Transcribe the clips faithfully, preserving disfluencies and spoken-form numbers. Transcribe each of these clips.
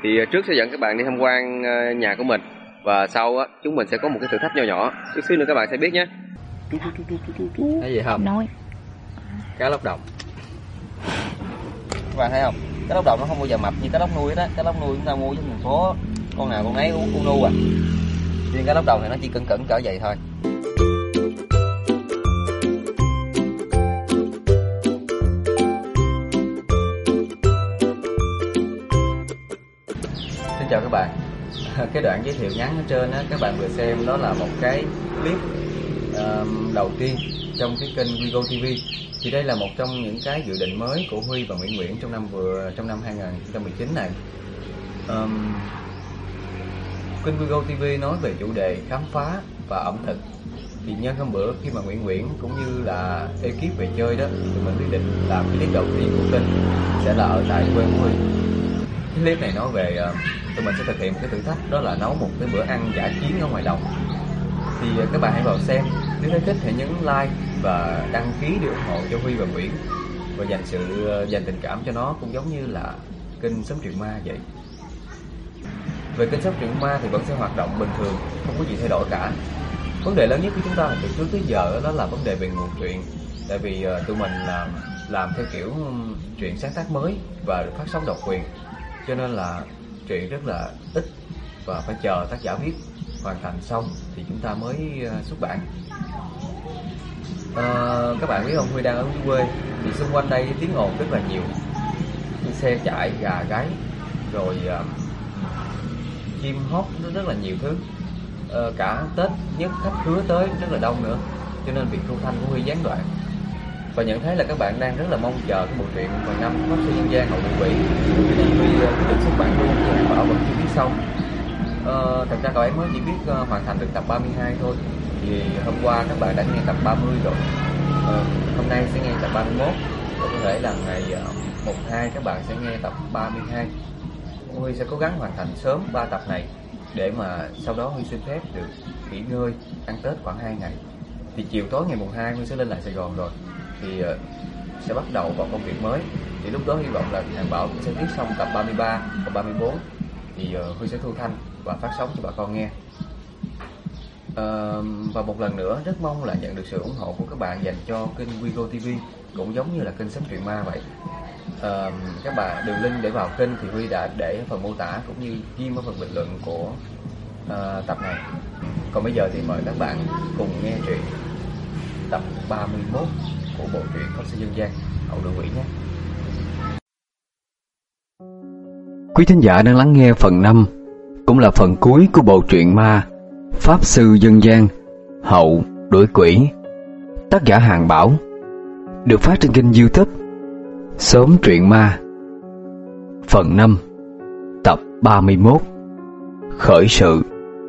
Thì trước sẽ dẫn các bạn đi tham quan nhà của mình, và sau á chúng mình sẽ có một cái thử thách nho nhỏ, chút xíu nữa các bạn sẽ biết nhé. Thấy gì không? Nói. Cá lóc đồng. Các bạn thấy không? Cá lóc đồng nó không bao giờ mập như cá lóc nuôi đó. Cá lóc nuôi chúng ta mua trên thành phố, con nào con ấy uống cu nu à. Riêng cá lóc đồng thì nó chỉ cẩn cẩn cỡ vậy thôi. Xin chào các bạn. Cái đoạn giới thiệu ngắn ở trên á, các bạn vừa xem đó là một cái clip uh, đầu tiên trong cái kênh Vigo ti vi. Thì đây là một trong những cái dự định mới của Huy và Nguyễn Nguyễn trong năm vừa trong năm hai không một chín này. Um, kênh Vigo ti vi nói về chủ đề khám phá và ẩm thực. Thì nhân hôm bữa khi mà Nguyễn Nguyễn cũng như là ekip về chơi đó, thì tụi mình quyết định làm cái clip đầu tiên của kênh sẽ là ở tại quê của Huy. Cái clip này nói về uh, tụi mình sẽ thực hiện một cái thử thách, đó là nấu một cái bữa ăn dã chiến ở ngoài đồng. Thì uh, các bạn hãy vào xem, nếu thấy thích hãy nhấn like và đăng ký để ủng hộ cho Huy và Nguyễn, và dành sự uh, dành tình cảm cho nó, cũng giống như là kênh Sống Truyện Ma vậy. Về kênh Sống Truyện Ma thì vẫn sẽ hoạt động bình thường, không có gì thay đổi cả. Vấn đề lớn nhất của chúng ta từ trước tới giờ đó là vấn đề về nguồn truyện. Tại vì uh, tụi mình làm làm theo kiểu truyện sáng tác mới và được phát sóng độc quyền, cho nên là truyện rất là ít và phải chờ tác giả viết hoàn thành xong thì chúng ta mới uh, xuất bản. Uh, các bạn biết không, Huy đang ở dưới quê thì xung quanh đây tiếng ồn rất là nhiều, xe chạy, gà gáy, rồi uh, chim hót, nó rất là nhiều thứ. Uh, cả Tết nhất khách khứa tới rất là đông nữa, cho nên việc thu thanh của Huy gián đoạn. Và nhận thấy là các bạn đang rất là mong chờ cái bộ truyện mười năm Pháp Sư Dân Gian Hậu Duệ Quỷ, cho nên Huy quyết định xuất bản luôn, thì Bảo vẫn chưa viết xong. Uh, thật ra cậu ấy mới chỉ biết uh, hoàn thành được tập ba mươi hai thôi. Thì hôm qua các bạn đã nghe tập ba mươi rồi, uh, hôm nay sẽ nghe tập ba mươi mốt, và có thể là ngày uh, một hai các bạn sẽ nghe tập ba mươi hai. Huy sẽ cố gắng hoàn thành sớm ba tập này, để mà sau đó Huy xin phép được nghỉ ngơi, ăn Tết khoảng hai ngày. Thì chiều tối ngày mùng hai Huy sẽ lên lại Sài Gòn rồi, thì uh, sẽ bắt đầu vào công việc mới. Thì lúc đó hy vọng là thằng Bảo cũng sẽ viết xong tập ba mươi ba và ba mươi bốn, thì uh, Huy sẽ thu thanh và phát sóng cho bà con nghe. Uh, và một lần nữa rất mong là nhận được sự ủng hộ của các bạn dành cho kênh Vigo ti vi, cũng giống như là kênh Sống Truyện Ma vậy. Uh, các bạn đường link để vào kênh thì Huy đã để ở phần mô tả, cũng như ghim ở phần bình luận của uh, tập này. Còn bây giờ thì mời các bạn cùng nghe truyện tập ba mươi mốt của bộ truyện Pháp Sư Dân Gian Hậu Duệ Quỷ nhé. Quý thính giả đang lắng nghe phần năm, cũng là phần cuối của bộ truyện ma Pháp Sư Dân Gian Hậu Duệ Quỷ, tác giả Hàng Bảo, được phát trên kênh YouTube Sống Truyện Ma. Phần năm, tập ba mươi mốt, khởi sự.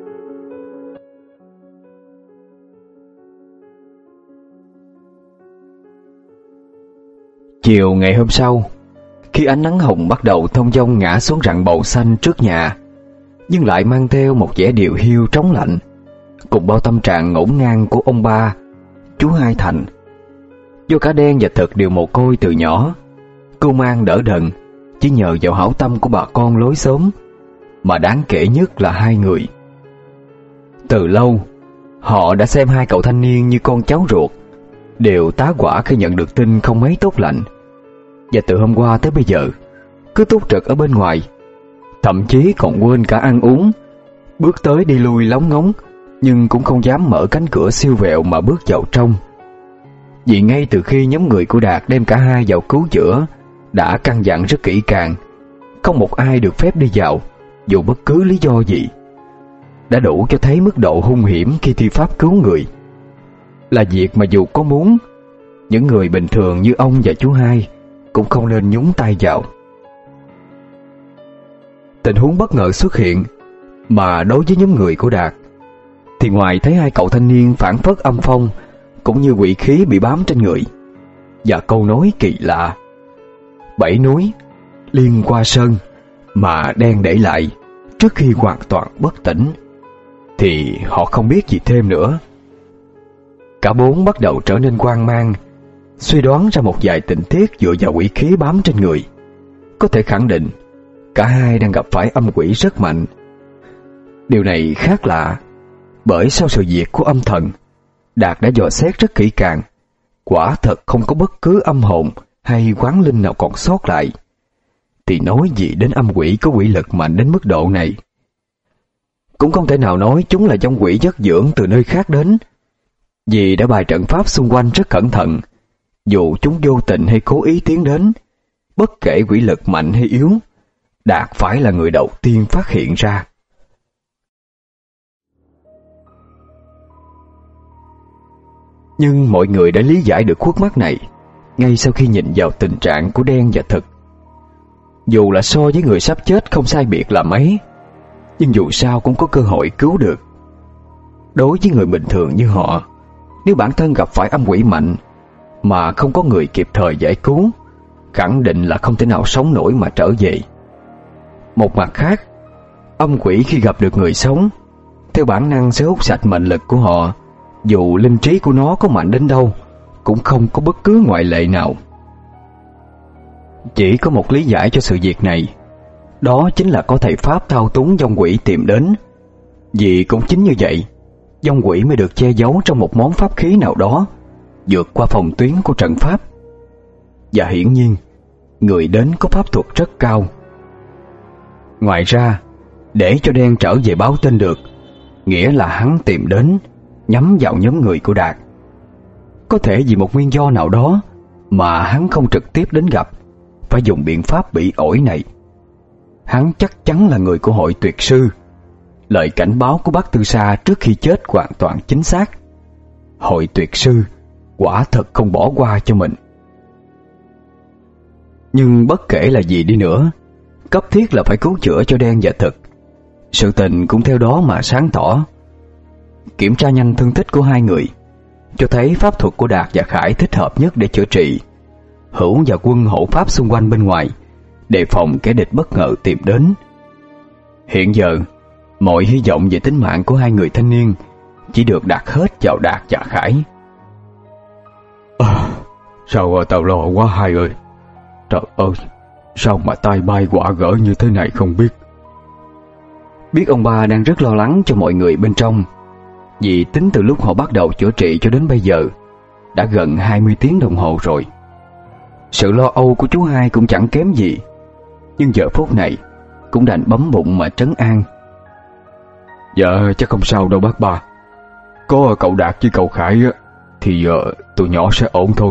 Chiều ngày hôm sau, khi ánh nắng hồng bắt đầu thông dong ngã xuống rặng bầu xanh trước nhà, nhưng lại mang theo một vẻ điều hiu trống lạnh, cùng bao tâm trạng ngổn ngang của ông ba, chú Hai Thành. Do cả Đen và Thực đều mồ côi từ nhỏ, cô Mang đỡ đần chỉ nhờ vào hảo tâm của bà con lối xóm, mà đáng kể nhất là hai người. Từ lâu, họ đã xem hai cậu thanh niên như con cháu ruột, đều tá hỏa khi nhận được tin không mấy tốt lành. Và từ hôm qua tới bây giờ, cứ túc trực ở bên ngoài, thậm chí còn quên cả ăn uống, bước tới đi lui lóng ngóng, nhưng cũng không dám mở cánh cửa siêu vẹo mà bước vào trong. Vì ngay từ khi nhóm người của Đạt đem cả hai vào cứu chữa, đã căn dặn rất kỹ càng, không một ai được phép đi vào, dù bất cứ lý do gì. Đã đủ cho thấy mức độ hung hiểm khi thi pháp cứu người, là việc mà dù có muốn, những người bình thường như ông và chú Hai cũng không nên nhúng tay vào. Tình huống bất ngờ xuất hiện, mà đối với nhóm người của Đạt thì ngoài thấy hai cậu thanh niên phảng phất âm phong, cũng như quỷ khí bị bám trên người, và câu nói kỳ lạ bảy núi liên qua sơn mà Đen để lại trước khi hoàn toàn bất tỉnh, thì họ không biết gì thêm nữa. Cả bốn bắt đầu trở nên hoang mang, suy đoán ra một vài tình tiết dựa vào quỷ khí bám trên người. Có thể khẳng định cả hai đang gặp phải âm quỷ rất mạnh. Điều này khác lạ, bởi sau sự việc của âm thần, Đạt đã dò xét rất kỹ càng, quả thật không có bất cứ âm hồn hay quán linh nào còn sót lại. Thì nói gì đến âm quỷ có quỷ lực mạnh đến mức độ này. Cũng không thể nào nói chúng là dòng quỷ chất dưỡng từ nơi khác đến, vì đã bày trận pháp xung quanh rất cẩn thận. Dù chúng vô tình hay cố ý tiến đến, bất kể quỷ lực mạnh hay yếu, Đạt phải là người đầu tiên phát hiện ra. Nhưng mọi người đã lý giải được khuất mắt này ngay sau khi nhìn vào tình trạng của Đen và Thực. Dù là so với người sắp chết không sai biệt là mấy, nhưng dù sao cũng có cơ hội cứu được. Đối với người bình thường như họ, nếu bản thân gặp phải âm quỷ mạnh mà không có người kịp thời giải cứu, khẳng định là không thể nào sống nổi mà trở về. Một mặt khác, âm quỷ khi gặp được người sống, theo bản năng sẽ hút sạch mệnh lực của họ. Dù linh trí của nó có mạnh đến đâu, cũng không có bất cứ ngoại lệ nào. Chỉ có một lý giải cho sự việc này, đó chính là có thầy pháp thao túng vong quỷ tìm đến. Vì cũng chính như vậy, vong quỷ mới được che giấu trong một món pháp khí nào đó, vượt qua phòng tuyến của trận pháp. Và hiển nhiên, người đến có pháp thuật rất cao. Ngoài ra, để cho Đen trở về báo tin được, nghĩa là hắn tìm đến nhắm vào nhóm người của Đạt. Có thể vì một nguyên do nào đó mà hắn không trực tiếp đến gặp, phải dùng biện pháp bị ổi này. Hắn chắc chắn là người của hội tuyệt sư. Lời cảnh báo của bác Tư Sa trước khi chết hoàn toàn chính xác. Hội tuyệt sư quả thật không bỏ qua cho mình. Nhưng bất kể là gì đi nữa, cấp thiết là phải cứu chữa cho Đen và Thực. Sự tình cũng theo đó mà sáng tỏ. Kiểm tra nhanh thương tích của hai người, cho thấy pháp thuật của Đạt và Khải thích hợp nhất để chữa trị. Hữu và Quân hộ pháp xung quanh bên ngoài, đề phòng kẻ địch bất ngờ tìm đến. Hiện giờ, mọi hy vọng về tính mạng của hai người thanh niên chỉ được đặt hết vào Đạt và Khải. À, sao tao lo quá hai ơi. Trời ơi, sao mà tai bay quả gỡ như thế này không biết. Biết ông ba đang rất lo lắng cho mọi người bên trong, vì tính từ lúc họ bắt đầu chữa trị cho đến bây giờ đã gần hai mươi tiếng đồng hồ rồi. Sự lo âu của chú hai cũng chẳng kém gì, nhưng giờ phút này cũng đành bấm bụng mà trấn an. Dạ chắc không sao đâu bác ba. Có cậu Đạt với cậu Khải thì uh, tụi nhỏ sẽ ổn thôi.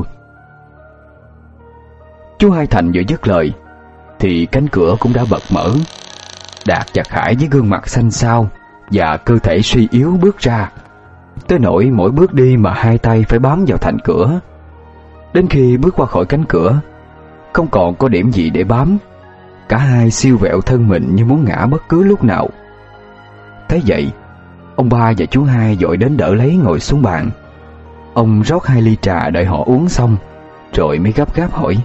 Chú Hai Thành vừa dứt lời thì cánh cửa cũng đã bật mở. Đạt và Khải với gương mặt xanh xao và cơ thể suy yếu bước ra, tới nỗi mỗi bước đi mà hai tay phải bám vào thành cửa. Đến khi bước qua khỏi cánh cửa, không còn có điểm gì để bám. Cả hai siêu vẹo thân mình như muốn ngã bất cứ lúc nào. Thế vậy, ông ba và chú Hai vội đến đỡ lấy ngồi xuống bàn. Ông rót hai ly trà đợi họ uống xong, rồi mới gấp gáp hỏi: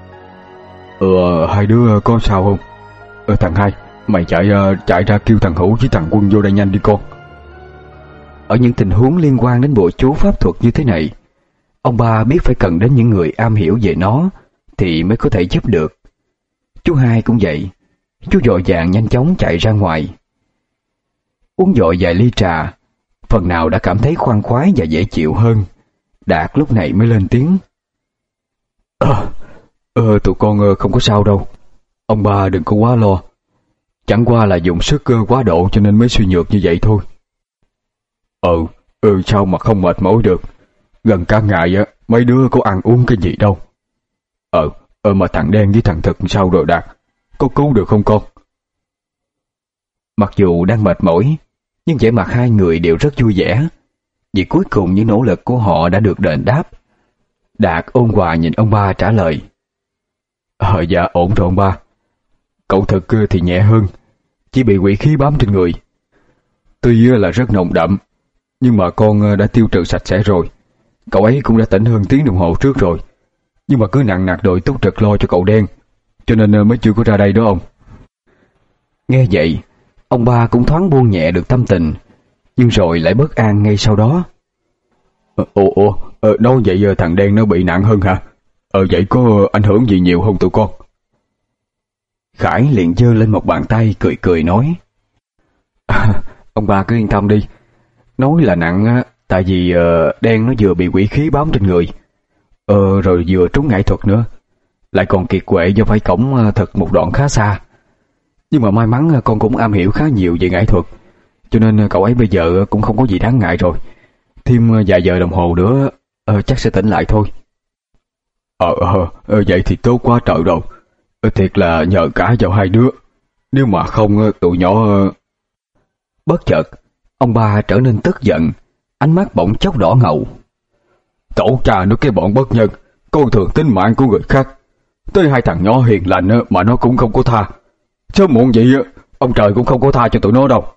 Ờ, hai đứa có sao không? Ờ, thằng Hai, mày chạy chạy ra kêu thằng Hữu với thằng Quân vô đây nhanh đi con. Ở những tình huống liên quan đến bộ chú pháp thuật như thế này, ông ba biết phải cần đến những người am hiểu về nó thì mới có thể giúp được. Chú Hai cũng vậy, chú vội vàng nhanh chóng chạy ra ngoài. Uống vội vài ly trà, phần nào đã cảm thấy khoan khoái và dễ chịu hơn. Đạt lúc này mới lên tiếng: Ờ, ờ tụi con không có sao đâu. Ông ba đừng có quá lo. Chẳng qua là dùng sức quá độ cho nên mới suy nhược như vậy thôi. Ừ, ừ sao mà không mệt mỏi được. Gần cả ngày á, mấy đứa có ăn uống cái gì đâu. Ờ, ờ mà thằng Đen với thằng Thực sao rồi Đạt? Có cứu được không con? Mặc dù đang mệt mỏi, nhưng vẻ mặt hai người đều rất vui vẻ, vì cuối cùng những nỗ lực của họ đã được đền đáp. Đạt ôn hòa nhìn ông ba trả lời: Ờ dạ ổn rồi ông ba. Cậu Thực thì nhẹ hơn, chỉ bị quỷ khí bám trên người. Tuy là rất nồng đậm, nhưng mà con đã tiêu trừ sạch sẽ rồi. Cậu ấy cũng đã tỉnh hơn tiếng đồng hồ trước rồi, nhưng mà cứ nặng nặc đội túc trực lo cho cậu Đen, cho nên mới chưa có ra đây đó ông. Nghe vậy, ông ba cũng thoáng buông nhẹ được tâm tình, nhưng rồi lại bất an ngay sau đó. Ồ, ồ, ờ, đâu vậy thằng Đen nó bị nặng hơn hả? Ờ vậy có ảnh hưởng gì nhiều không tụi con? Khải liền giơ lên một bàn tay cười cười nói: à, ông ba cứ yên tâm đi. Nói là nặng á, tại vì uh, đen nó vừa bị quỷ khí bám trên người, ờ, rồi vừa trúng ngải thuật nữa, lại còn kiệt quệ do phải cõng uh, thật một đoạn khá xa. Nhưng mà may mắn uh, con cũng am hiểu khá nhiều về ngải thuật, cho nên uh, cậu ấy bây giờ uh, cũng không có gì đáng ngại rồi. Thêm uh, vài giờ đồng hồ nữa uh, chắc sẽ tỉnh lại thôi. Ờ, ờ, vậy thì tốt quá trời rồi. Thiệt là nhờ cả vào hai đứa. Nếu mà không tụi nhỏ... Bất chợt, ông ba trở nên tức giận, ánh mắt bỗng chốc đỏ ngầu. Tổ cha nó cái bọn bất nhân, coi thường tính mạng của người khác. Tới hai thằng nhỏ hiền lành mà nó cũng không có tha. Sớm muộn gì ông trời cũng không có tha cho tụi nó đâu.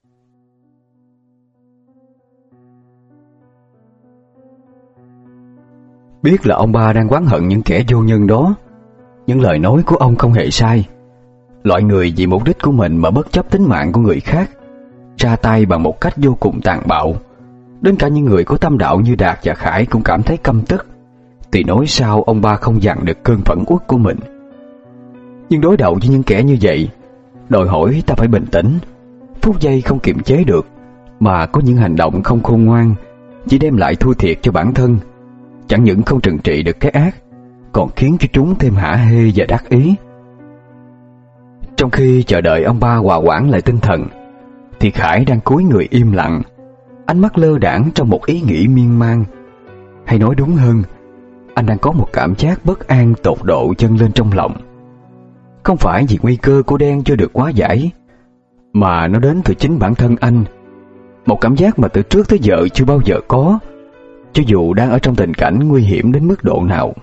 Biết là ông ba đang oán hận những kẻ vô nhân đó, những lời nói của ông không hề sai. Loại người vì mục đích của mình mà bất chấp tính mạng của người khác, ra tay bằng một cách vô cùng tàn bạo, đến cả những người có tâm đạo như Đạt và Khải cũng cảm thấy căm tức. Thì nói sao ông ba không dằn được cơn phẫn uất của mình. Nhưng đối đầu với những kẻ như vậy, đòi hỏi ta phải bình tĩnh. Phút giây không kiềm chế được, mà có những hành động không khôn ngoan, chỉ đem lại thua thiệt cho bản thân. Chẳng những không trừng trị được cái ác, còn khiến cho chúng thêm hả hê và đắc ý. Trong khi chờ đợi ông ba hòa hoãn lại tinh thần, thì Khải đang cúi người im lặng, ánh mắt lơ đãng trong một ý nghĩ miên man. Hay nói đúng hơn, anh đang có một cảm giác bất an tột độ dâng lên trong lòng. Không phải vì nguy cơ của đen chưa được hóa giải, mà nó đến từ chính bản thân anh. Một cảm giác mà từ trước tới giờ chưa bao giờ có, cho dù đang ở trong tình cảnh nguy hiểm đến mức độ nào.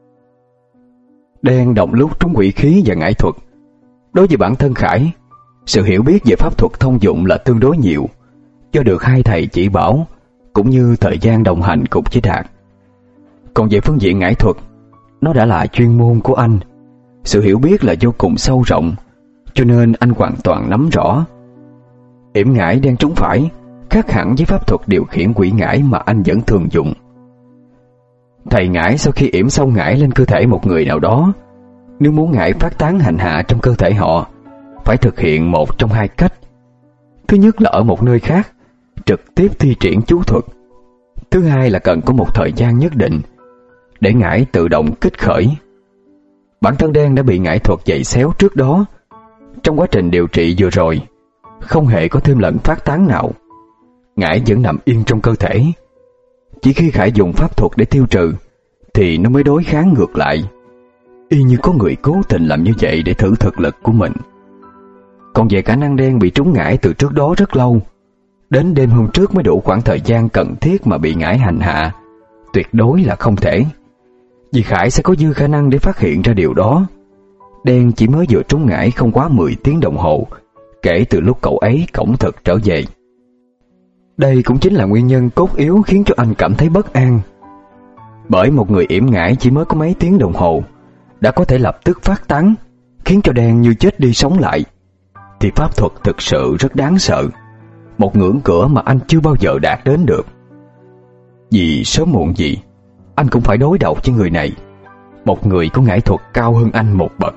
Đen đồng lúc trúng quỷ khí và ngải thuật. Đối với bản thân Khải, sự hiểu biết về pháp thuật thông dụng là tương đối nhiều, do được hai thầy chỉ bảo, cũng như thời gian đồng hành cùng với Đạt. Còn về phương diện ngải thuật, nó đã là chuyên môn của anh. Sự hiểu biết là vô cùng sâu rộng, cho nên anh hoàn toàn nắm rõ. Yểm ngải đen trúng phải khác hẳn với pháp thuật điều khiển quỷ ngải mà anh vẫn thường dùng. Thầy ngải sau khi yểm xong ngải lên cơ thể một người nào đó, nếu muốn ngải phát tán hành hạ trong cơ thể họ, phải thực hiện một trong hai cách. Thứ nhất là ở một nơi khác trực tiếp thi triển chú thuật. Thứ hai là cần có một thời gian nhất định để ngải tự động kích khởi. Bản thân đen đã bị ngải thuật dày xéo trước đó. Trong quá trình điều trị vừa rồi, không hề có thêm lần phát tán nào. Ngải vẫn nằm yên trong cơ thể. Chỉ khi Khải dùng pháp thuật để tiêu trừ thì nó mới đối kháng ngược lại, y như có người cố tình làm như vậy để thử thực lực của mình. Còn về khả năng đen bị trúng ngải từ trước đó rất lâu, đến đêm hôm trước mới đủ khoảng thời gian cần thiết mà bị ngải hành hạ, tuyệt đối là không thể. Vì Khải sẽ có dư khả năng để phát hiện ra điều đó. Đen chỉ mới vừa trúng ngải không quá mười tiếng đồng hồ kể từ lúc cậu ấy cõng thực trở về. Đây cũng chính là nguyên nhân cốt yếu khiến cho anh cảm thấy bất an. Bởi một người yểm ngải chỉ mới có mấy tiếng đồng hồ đã có thể lập tức phát tán, khiến cho đen như chết đi sống lại, thì pháp thuật thực sự rất đáng sợ, một ngưỡng cửa mà anh chưa bao giờ đạt đến được. Vì sớm muộn gì anh cũng phải đối đầu với người này, một người có ngải thuật cao hơn anh một bậc.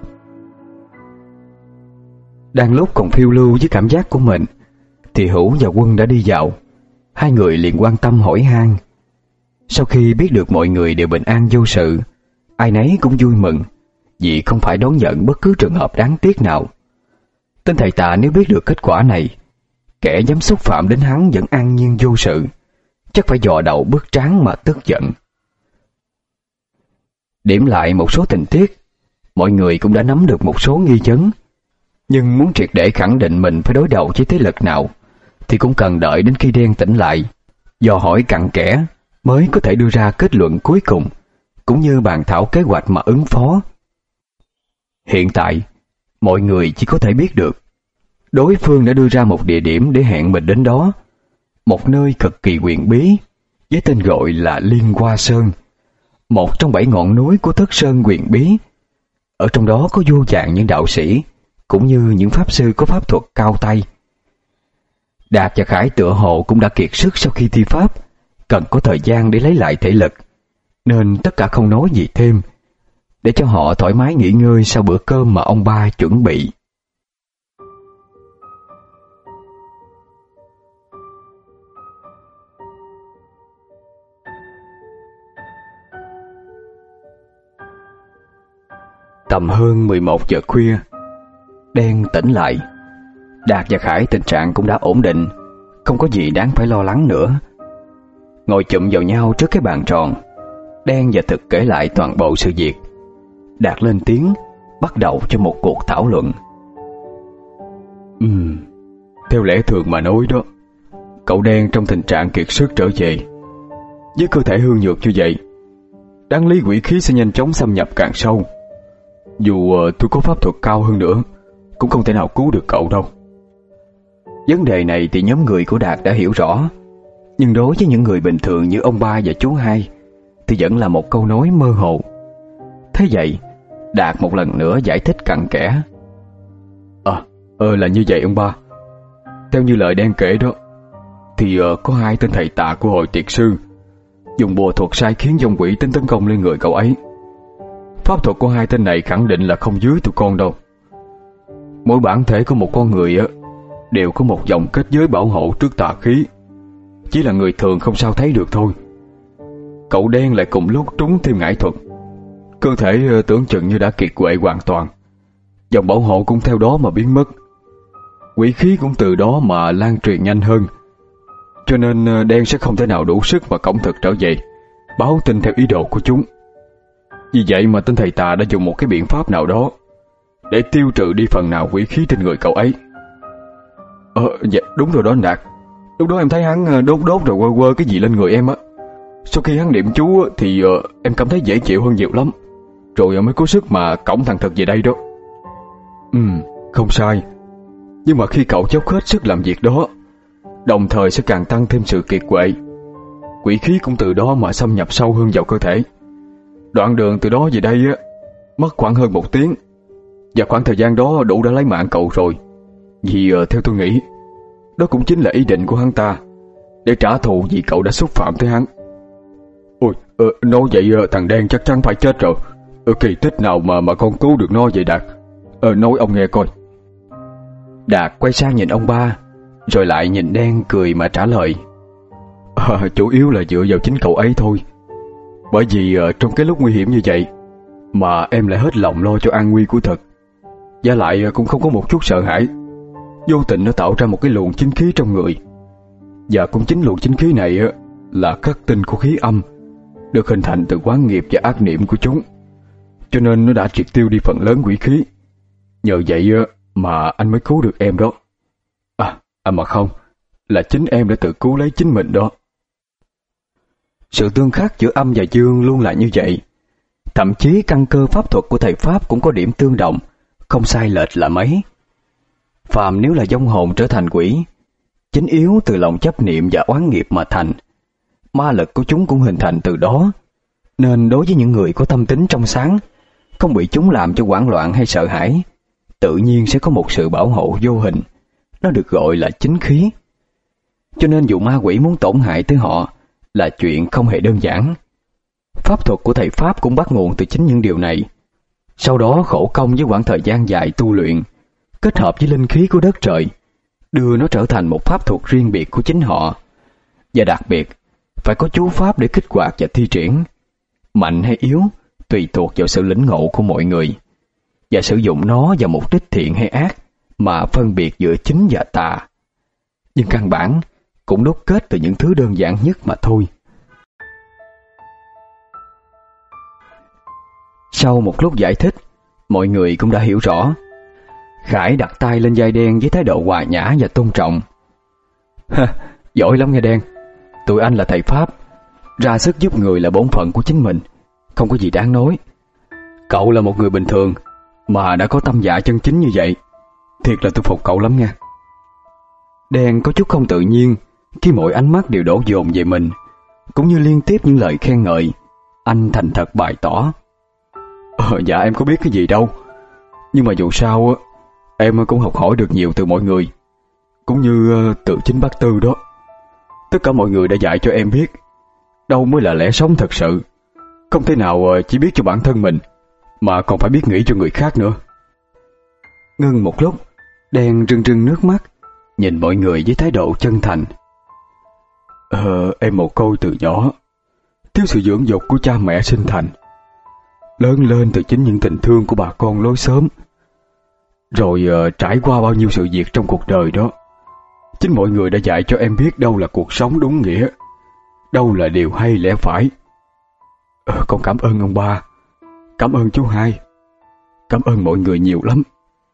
Đang lúc còn phiêu lưu với cảm giác của mình, thì Hữu và Quân đã đi vào. Hai người liền quan tâm hỏi han. Sau khi biết được mọi người đều bình an vô sự, ai nấy cũng vui mừng, vì không phải đón nhận bất cứ trường hợp đáng tiếc nào. Tên thầy Tạ nếu biết được kết quả này, kẻ dám xúc phạm đến hắn vẫn an nhiên vô sự, chắc phải dò đầu bứt trán mà tức giận. Điểm lại một số tình tiết, mọi người cũng đã nắm được một số nghi vấn. Nhưng muốn triệt để khẳng định mình phải đối đầu với thế lực nào, thì cũng cần đợi đến khi đen tỉnh lại, dò hỏi cặn kẽ, mới có thể đưa ra kết luận cuối cùng, cũng như bàn thảo kế hoạch mà ứng phó. Hiện tại, mọi người chỉ có thể biết được đối phương đã đưa ra một địa điểm để hẹn mình đến đó, một nơi cực kỳ huyền bí với tên gọi là Liên Hoa Sơn, một trong bảy ngọn núi của Thất Sơn huyền bí. Ở trong đó có vô vàn những đạo sĩ, cũng như những pháp sư có pháp thuật cao tay. Đạt và Khải tựa hồ cũng đã kiệt sức sau khi thi pháp, cần có thời gian để lấy lại thể lực, nên tất cả không nói gì thêm, để cho họ thoải mái nghỉ ngơi sau bữa cơm mà ông ba chuẩn bị. Tầm hơn mười một giờ khuya, Đen tỉnh lại. Đạt và Khải tình trạng cũng đã ổn định, không có gì đáng phải lo lắng nữa. Ngồi chụm vào nhau trước cái bàn tròn, Đen và Thực kể lại toàn bộ sự việc. Đạt lên tiếng, bắt đầu cho một cuộc thảo luận. Ừm, theo lẽ thường mà nói đó, cậu Đen trong tình trạng kiệt sức trở về, với cơ thể hư nhược như vậy, đáng lý quỷ khí sẽ nhanh chóng xâm nhập càng sâu. Dù uh, tôi có pháp thuật cao hơn nữa, cũng không thể nào cứu được cậu đâu. Vấn đề này thì nhóm người của Đạt đã hiểu rõ, nhưng đối với những người bình thường như ông ba và chú hai thì vẫn là một câu nói mơ hồ. Thế vậy, Đạt một lần nữa giải thích cặn kẽ. À, ờ là như vậy ông ba. Theo như lời Đen kể đó, thì uh, có hai tên thầy tà của hội tiệt sư dùng bùa thuật sai khiến dòng quỷ tính tấn công lên người cậu ấy. Pháp thuật của hai tên này khẳng định là không dưới tụi con đâu. Mỗi bản thể của một con người á đều có một dòng kết giới bảo hộ trước tà khí, chỉ là người thường không sao thấy được thôi. Cậu Đen lại cùng lúc trúng thêm ngải thuật, cơ thể tưởng chừng như đã kiệt quệ hoàn toàn, dòng bảo hộ cũng theo đó mà biến mất, quỷ khí cũng từ đó mà lan truyền nhanh hơn. Cho nên Đen sẽ không thể nào đủ sức mà cổng thực trở về báo tin theo ý đồ của chúng. Vì vậy mà tên thầy tà đã dùng một cái biện pháp nào đó để tiêu trừ đi phần nào quỷ khí trên người cậu ấy. Ờ, dạ, đúng rồi đó anh Đạt. Lúc đó em thấy hắn đốt đốt rồi quơ quơ cái gì lên người em á. Sau khi hắn niệm chú thì uh, em cảm thấy dễ chịu hơn nhiều lắm, rồi mới có sức mà cõng thằng Thực về đây đó. Ừ, không sai. Nhưng mà khi cậu dốc hết sức làm việc đó, đồng thời sẽ càng tăng thêm sự kiệt quệ, quỷ khí cũng từ đó mà xâm nhập sâu hơn vào cơ thể. Đoạn đường từ đó về đây á mất khoảng hơn một tiếng, và khoảng thời gian đó đủ đã lấy mạng cậu rồi. Vì uh, theo tôi nghĩ, đó cũng chính là ý định của hắn ta, để trả thù vì cậu đã xúc phạm tới hắn. Ôi, uh, nói vậy uh, thằng Đen chắc chắn phải chết rồi. uh, Kỳ tích nào mà mà con cứu được nó vậy Đạt? uh, Nói ông nghe coi. Đạt quay sang nhìn ông ba, rồi lại nhìn Đen cười mà trả lời. À, chủ yếu là dựa vào chính cậu ấy thôi. Bởi vì uh, trong cái lúc nguy hiểm như vậy mà em lại hết lòng lo cho an nguy của Thực, và lại uh, cũng không có một chút sợ hãi. Vô tình nó tạo ra một cái luồng chính khí trong người, và cũng chính luồng chính khí này uh, là khắc tinh của khí âm, được hình thành từ quán nghiệp và ác niệm của chúng. Cho nên nó đã triệt tiêu đi phần lớn quỷ khí. Nhờ vậy uh, mà anh mới cứu được em đó. À, à mà không, là chính em đã tự cứu lấy chính mình đó. Sự tương khắc giữa âm và dương luôn là như vậy. Thậm chí căn cơ pháp thuật của thầy Pháp cũng có điểm tương đồng, không sai lệch là mấy. Phàm nếu là vong hồn trở thành quỷ, chính yếu từ lòng chấp niệm và oán nghiệp mà thành. Ma lực của chúng cũng hình thành từ đó. Nên đối với những người có tâm tính trong sáng, không bị chúng làm cho hoảng loạn hay sợ hãi, tự nhiên sẽ có một sự bảo hộ vô hình. Nó được gọi là chính khí. Cho nên dù ma quỷ muốn tổn hại tới họ là chuyện không hề đơn giản. Pháp thuật của thầy Pháp cũng bắt nguồn từ chính những điều này. Sau đó khổ công với quãng thời gian dài tu luyện, kết hợp với linh khí của đất trời, đưa nó trở thành một pháp thuật riêng biệt của chính họ. Và đặc biệt, phải có chú pháp để kích hoạt và thi triển. Mạnh hay yếu tùy thuộc vào sự lĩnh ngộ của mọi người, và sử dụng nó vào mục đích thiện hay ác mà phân biệt giữa chính và tà. Nhưng căn bản cũng đúc kết từ những thứ đơn giản nhất mà thôi. Sau một lúc giải thích, mọi người cũng đã hiểu rõ. Khải đặt tay lên vai Đen với thái độ hòa nhã và tôn trọng. Ha, giỏi lắm nghe Đen. Tụi anh là thầy Pháp, ra sức giúp người là bổn phận của chính mình, không có gì đáng nói. Cậu là một người bình thường mà đã có tâm dạ chân chính như vậy, thiệt là tôi phục cậu lắm nha. Đen có chút không tự nhiên khi mọi ánh mắt đều đổ dồn về mình, cũng như liên tiếp những lời khen ngợi. Anh thành thật bày tỏ. Ờ, dạ em có biết cái gì đâu, nhưng mà dù sao em cũng học hỏi được nhiều từ mọi người, cũng như từ chính bác Tư đó. Tất cả mọi người đã dạy cho em biết đâu mới là lẽ sống thật sự. Không thể nào chỉ biết cho bản thân mình mà còn phải biết nghĩ cho người khác nữa. Ngưng một lúc, Đen rưng rưng nước mắt, nhìn mọi người với thái độ chân thành. Ờ, em mồ côi từ nhỏ, thiếu sự dưỡng dục của cha mẹ sinh thành, lớn lên từ chính những tình thương của bà con lối xóm. Rồi uh, trải qua bao nhiêu sự việc trong cuộc đời đó, chính mọi người đã dạy cho em biết đâu là cuộc sống đúng nghĩa, đâu là điều hay lẽ phải. Ờ, con cảm ơn ông ba, cảm ơn chú hai, cảm ơn mọi người nhiều lắm.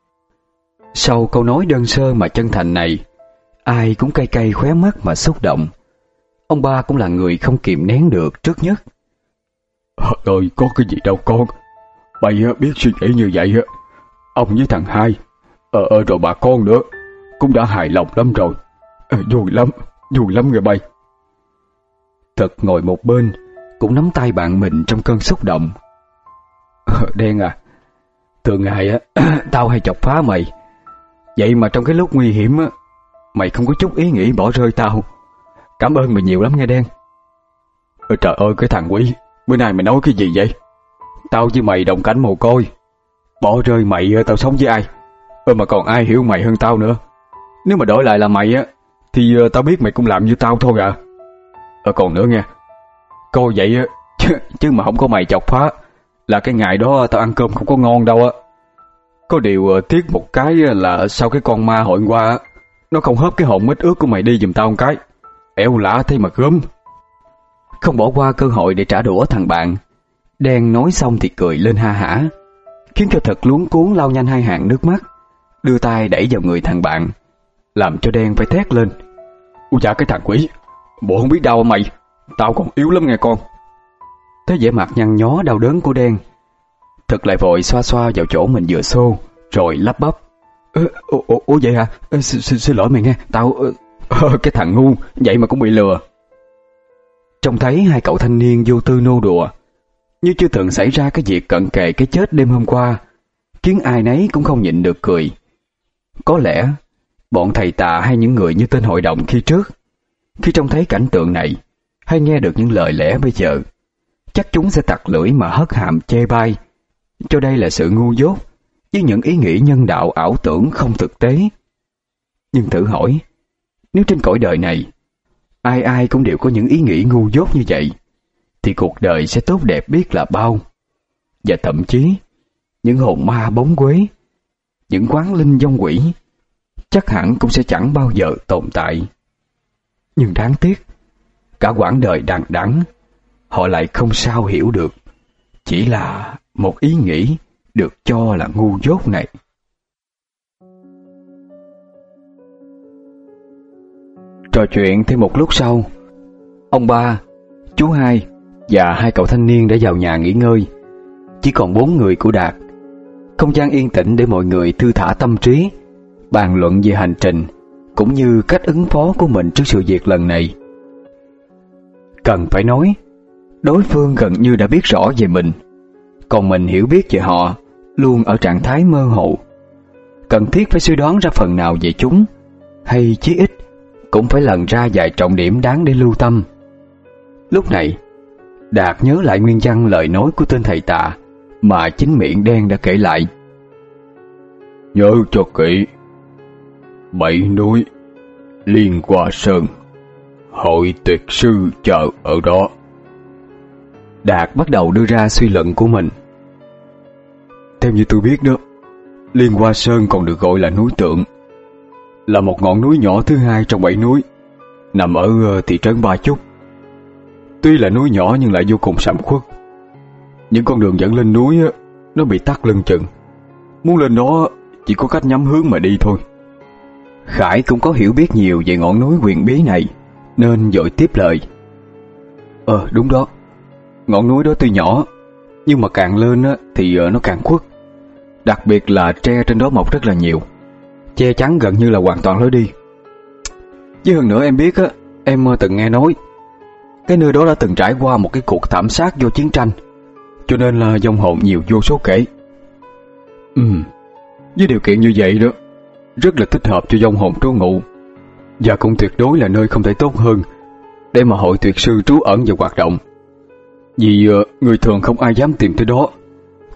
Sau câu nói đơn sơ mà chân thành này, ai cũng cay cay khóe mắt mà xúc động. Ông ba cũng là người không kìm nén được trước nhất. Ờ, ơi, có cái gì đâu con. Mày biết suy nghĩ như vậy, ông với thằng hai, ờ, ờ, rồi bà con nữa, cũng đã hài lòng lắm rồi. Ờ, vui lắm, vui lắm rồi bay. Thật ngồi một bên, cũng nắm tay bạn mình trong cơn xúc động. Ờ, Đen à, thường ngày á, tao hay chọc phá mày. Vậy mà trong cái lúc nguy hiểm á, mày không có chút ý nghĩ bỏ rơi tao. Cảm ơn mày nhiều lắm nghe Đen. Ờ, trời ơi cái thằng quỷ, bữa nay mày nói cái gì vậy? Tao với mày đồng cảnh mồ côi, bỏ rơi mày tao sống với ai? Ờ, mà còn ai hiểu mày hơn tao nữa. Nếu mà đổi lại là mày á, thì uh, tao biết mày cũng làm như tao thôi à. Ờ, còn nữa nghe, coi vậy á, chứ, chứ mà không có mày chọc phá là cái ngày đó tao ăn cơm không có ngon đâu á. Có điều uh, tiếc một cái là sau cái con ma hội qua, nó không hớp cái hồn mít ướt của mày đi giùm tao một cái. Ẻo lả thấy mà gớm. Không bỏ qua cơ hội để trả đũa thằng bạn, Đen nói xong thì cười lên ha hả, khiến cho thật luống cuống lau nhanh hai hàng nước mắt, đưa tay đẩy vào người thằng bạn, làm cho Đen phải thét lên. Ui dạ cái thằng quỷ, bộ không biết đau mày, tao còn yếu lắm nghe con. Thấy vẻ mặt nhăn nhó đau đớn của Đen, Thực lại vội xoa xoa vào chỗ mình vừa xô, rồi lắp bắp. Ủa, ủa, ủa vậy hả? À? Xin, xin lỗi mày nghe, tao... Ờ, cái thằng ngu, vậy mà cũng bị lừa. Trông thấy hai cậu thanh niên vô tư nô đùa, như chưa từng xảy ra cái việc cận kề cái chết đêm hôm qua, khiến ai nấy cũng không nhịn được cười. Có lẽ bọn thầy tà hay những người như tên hội đồng khi trước, khi trông thấy cảnh tượng này hay nghe được những lời lẽ bây giờ, chắc chúng sẽ tặc lưỡi mà hất hàm chê bai cho đây là sự ngu dốt với những ý nghĩ nhân đạo ảo tưởng không thực tế. Nhưng thử hỏi, nếu trên cõi đời này ai ai cũng đều có những ý nghĩ ngu dốt như vậy, thì cuộc đời sẽ tốt đẹp biết là bao. Và thậm chí những hồn ma bóng quế, những quán linh vong quỷ chắc hẳn cũng sẽ chẳng bao giờ tồn tại. Nhưng đáng tiếc, cả quãng đời đằng đẵng họ lại không sao hiểu được chỉ là một ý nghĩ được cho là ngu dốt này. Trò chuyện thêm một lúc sau, ông ba, chú hai và hai cậu thanh niên đã vào nhà nghỉ ngơi. Chỉ còn bốn người của Đạt. Không gian yên tĩnh để mọi người thư thả tâm trí, bàn luận về hành trình cũng như cách ứng phó của mình trước sự việc lần này. Cần phải nói, đối phương gần như đã biết rõ về mình, còn mình hiểu biết về họ luôn ở trạng thái mơ hồ. Cần thiết phải suy đoán ra phần nào về chúng, hay chí ít cũng phải lần ra vài trọng điểm đáng để lưu tâm. Lúc này, Đạt nhớ lại nguyên văn lời nói của tên thầy tà mà chính miệng Đen đã kể lại. Nhớ cho kỹ, bảy núi, Liên Hoa Sơn, hội tuyệt sư chờ ở đó. Đạt bắt đầu đưa ra suy luận của mình. Theo như tôi biết đó, Liên Hoa Sơn còn được gọi là núi Tượng, là một ngọn núi nhỏ thứ hai trong bảy núi, nằm ở thị trấn Ba Chúc. Tuy là núi nhỏ nhưng lại vô cùng sầm uất. Những con đường dẫn lên núi nó bị tắc lưng chừng, muốn lên đó chỉ có cách nhắm hướng mà đi thôi. Khải cũng có hiểu biết nhiều về ngọn núi huyền bí này, nên vội tiếp lời. Ờ đúng đó, ngọn núi đó tuy nhỏ, nhưng mà càng lên thì nó càng khuất. Đặc biệt là tre trên đó mọc rất là nhiều, che chắn gần như là hoàn toàn lối đi. Chứ hơn nữa em biết á, em từng nghe nói cái nơi đó đã từng trải qua một cái cuộc thảm sát do chiến tranh, cho nên là vong hồn nhiều vô số kể. Ừ, với điều kiện như vậy đó, rất là thích hợp cho vong hồn trú ngụ, và cũng tuyệt đối là nơi không thể tốt hơn để mà hội tuyệt sư trú ẩn và hoạt động. Vì uh, người thường không ai dám tìm tới đó,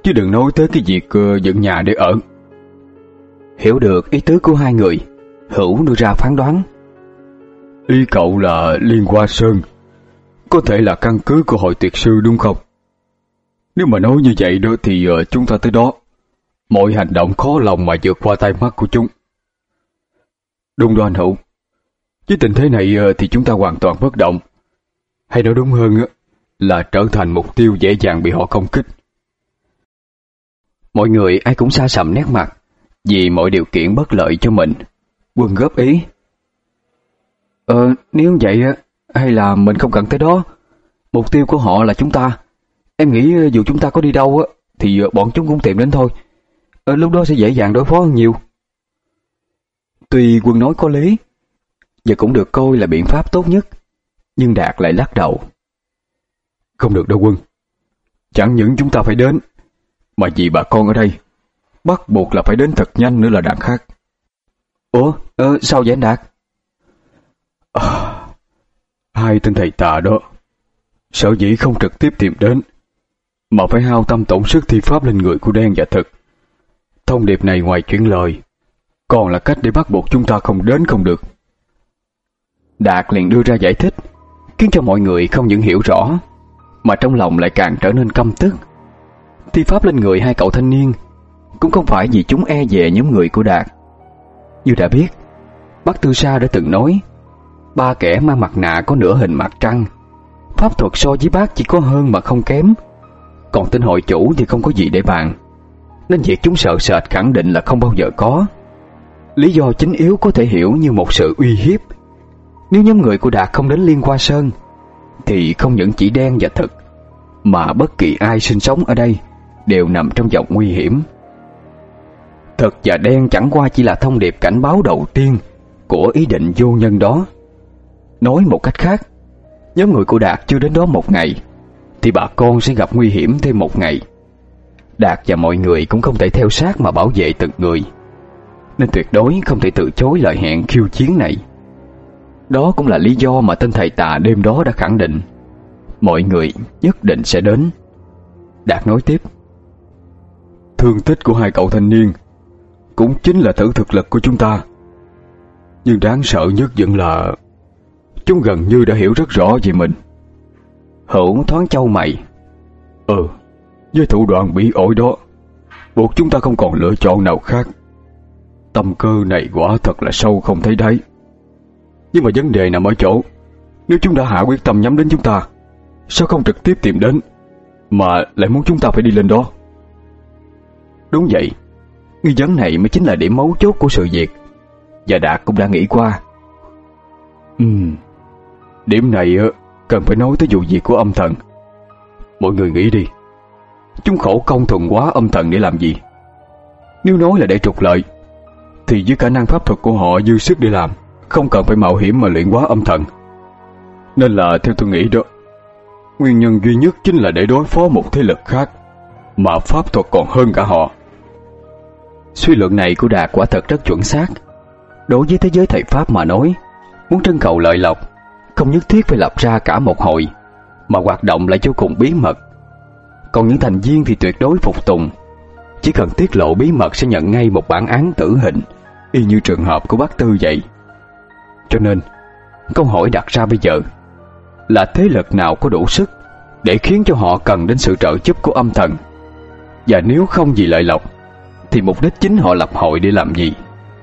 chứ đừng nói tới cái việc uh, dựng nhà để ở. Hiểu được ý tứ của hai người, Hữu đưa ra phán đoán. Ý cậu là Liên Hoa Sơn có thể là căn cứ của hội tiệt sư đúng không? Nếu mà nói như vậy đó thì uh, chúng ta tới đó, mọi hành động khó lòng mà vượt qua tay mắt của chúng. Đúng đó anh Hữu. Với tình thế này uh, thì chúng ta hoàn toàn bất động. Hay nói đúng hơn uh, là trở thành mục tiêu dễ dàng bị họ công kích. Mọi người ai cũng xa sầm nét mặt vì mọi điều kiện bất lợi cho mình. Quân góp ý. Ờ, nếu vậy á, hay là mình không cần tới đó. Mục tiêu của họ là chúng ta. Em nghĩ dù chúng ta có đi đâu á, thì bọn chúng cũng tìm đến thôi. Ờ, lúc đó sẽ dễ dàng đối phó hơn nhiều. Tuy Quân nói có lý, và cũng được coi là biện pháp tốt nhất, nhưng Đạt lại lắc đầu. Không được đâu Quân. Chẳng những chúng ta phải đến, mà vì bà con ở đây, bắt buộc là phải đến thật nhanh nữa là đạn khác. Ủa, ờ, sao vậy anh Đạt? À, hai tên thầy tà đó sở dĩ không trực tiếp tìm đến, mà phải hao tâm tổn sức thi pháp lên người của đen và thực. Thông điệp này ngoài chuyện lời, còn là cách để bắt buộc chúng ta không đến không được. Đạt liền đưa ra giải thích, khiến cho mọi người không những hiểu rõ, mà trong lòng lại càng trở nên căm tức. Thi pháp lên người hai cậu thanh niên cũng không phải vì chúng e dè nhóm người của Đạt. Như đã biết, bác Tư Sa đã từng nói, ba kẻ mang mặt nạ có nửa hình mặt trăng, pháp thuật so với bác chỉ có hơn mà không kém. Còn tên hội chủ thì không có gì để bàn, nên việc chúng sợ sệt khẳng định là không bao giờ có. Lý do chính yếu có thể hiểu như một sự uy hiếp. Nếu nhóm người của Đạt không đến Liên Hoa Sơn, thì không những chỉ đen và thực, mà bất kỳ ai sinh sống ở đây đều nằm trong vòng nguy hiểm. Thực và đen chẳng qua chỉ là thông điệp cảnh báo đầu tiên của ý định vô nhân đó. Nói một cách khác, nhóm người của Đạt chưa đến đó một ngày, thì bà con sẽ gặp nguy hiểm thêm một ngày. Đạt và mọi người cũng không thể theo sát mà bảo vệ từng người, nên tuyệt đối không thể từ chối lời hẹn khiêu chiến này. Đó cũng là lý do mà tên thầy tà đêm đó đã khẳng định mọi người nhất định sẽ đến. Đạt nói tiếp. Thương tích của hai cậu thanh niên cũng chính là thử thực lực của chúng ta. Nhưng đáng sợ nhất vẫn là chúng gần như đã hiểu rất rõ về mình. Hữu thoáng chau mày. Ừ, với thủ đoạn bị ổi đó, buộc chúng ta không còn lựa chọn nào khác. Tâm cơ này quả thật là sâu không thấy đáy. Nhưng mà vấn đề nằm ở chỗ, nếu chúng đã hạ quyết tâm nhắm đến chúng ta, sao không trực tiếp tìm đến, mà lại muốn chúng ta phải đi lên đó? Đúng vậy, nghi vấn này mới chính là điểm mấu chốt của sự việc, và Đạt cũng đã nghĩ qua. Ừm, điểm này cần phải nói tới vụ việc của âm thần. Mọi người nghĩ đi, chúng khổ công thuần hóa âm thần để làm gì? Nếu nói là để trục lợi, thì với khả năng pháp thuật của họ dư sức để làm, không cần phải mạo hiểm mà luyện hóa âm thần. Nên là theo tôi nghĩ đó, nguyên nhân duy nhất chính là để đối phó một thế lực khác mà pháp thuật còn hơn cả họ. Suy luận này của Đạt quả thật rất chuẩn xác. Đối với thế giới thầy pháp mà nói, muốn trân cầu lợi lộc, không nhất thiết phải lập ra cả một hội, mà hoạt động lại vô cùng bí mật. Còn những thành viên thì tuyệt đối phục tùng, chỉ cần tiết lộ bí mật sẽ nhận ngay một bản án tử hình, y như trường hợp của bác Tư vậy. Cho nên, câu hỏi đặt ra bây giờ là thế lực nào có đủ sức để khiến cho họ cần đến sự trợ giúp của âm thần? Và nếu không vì lợi lộc, thì mục đích chính họ lập hội để làm gì?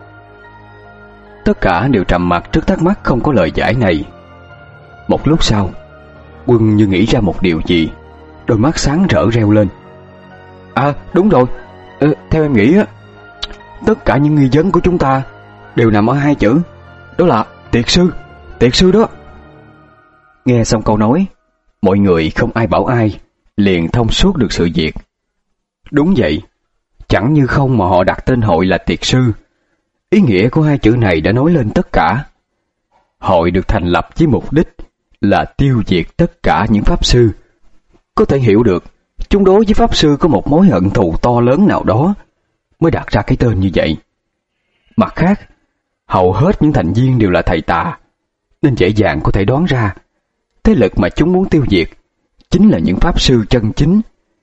Tất cả đều trầm mặc trước thắc mắc không có lời giải này. Một lúc sau, Quân như nghĩ ra một điều gì, đôi mắt sáng rỡ reo lên. À đúng rồi, ừ, theo em nghĩ á, tất cả những nghi vấn của chúng ta đều nằm ở hai chữ, đó là tiệt sư, tiệt sư đó. Nghe xong câu nói, mọi người không ai bảo ai, liền thông suốt được sự việc. Đúng vậy, chẳng như không mà họ đặt tên hội là tiệt sư. Ý nghĩa của hai chữ này đã nói lên tất cả. Hội được thành lập với mục đích là tiêu diệt tất cả những pháp sư. Có thể hiểu được, chúng đối với pháp sư có một mối hận thù to lớn nào đó mới đặt ra cái tên như vậy. Mặt khác, hầu hết những thành viên đều là thầy tà, nên dễ dàng có thể đoán ra thế lực mà chúng muốn tiêu diệt chính là những pháp sư chân chính.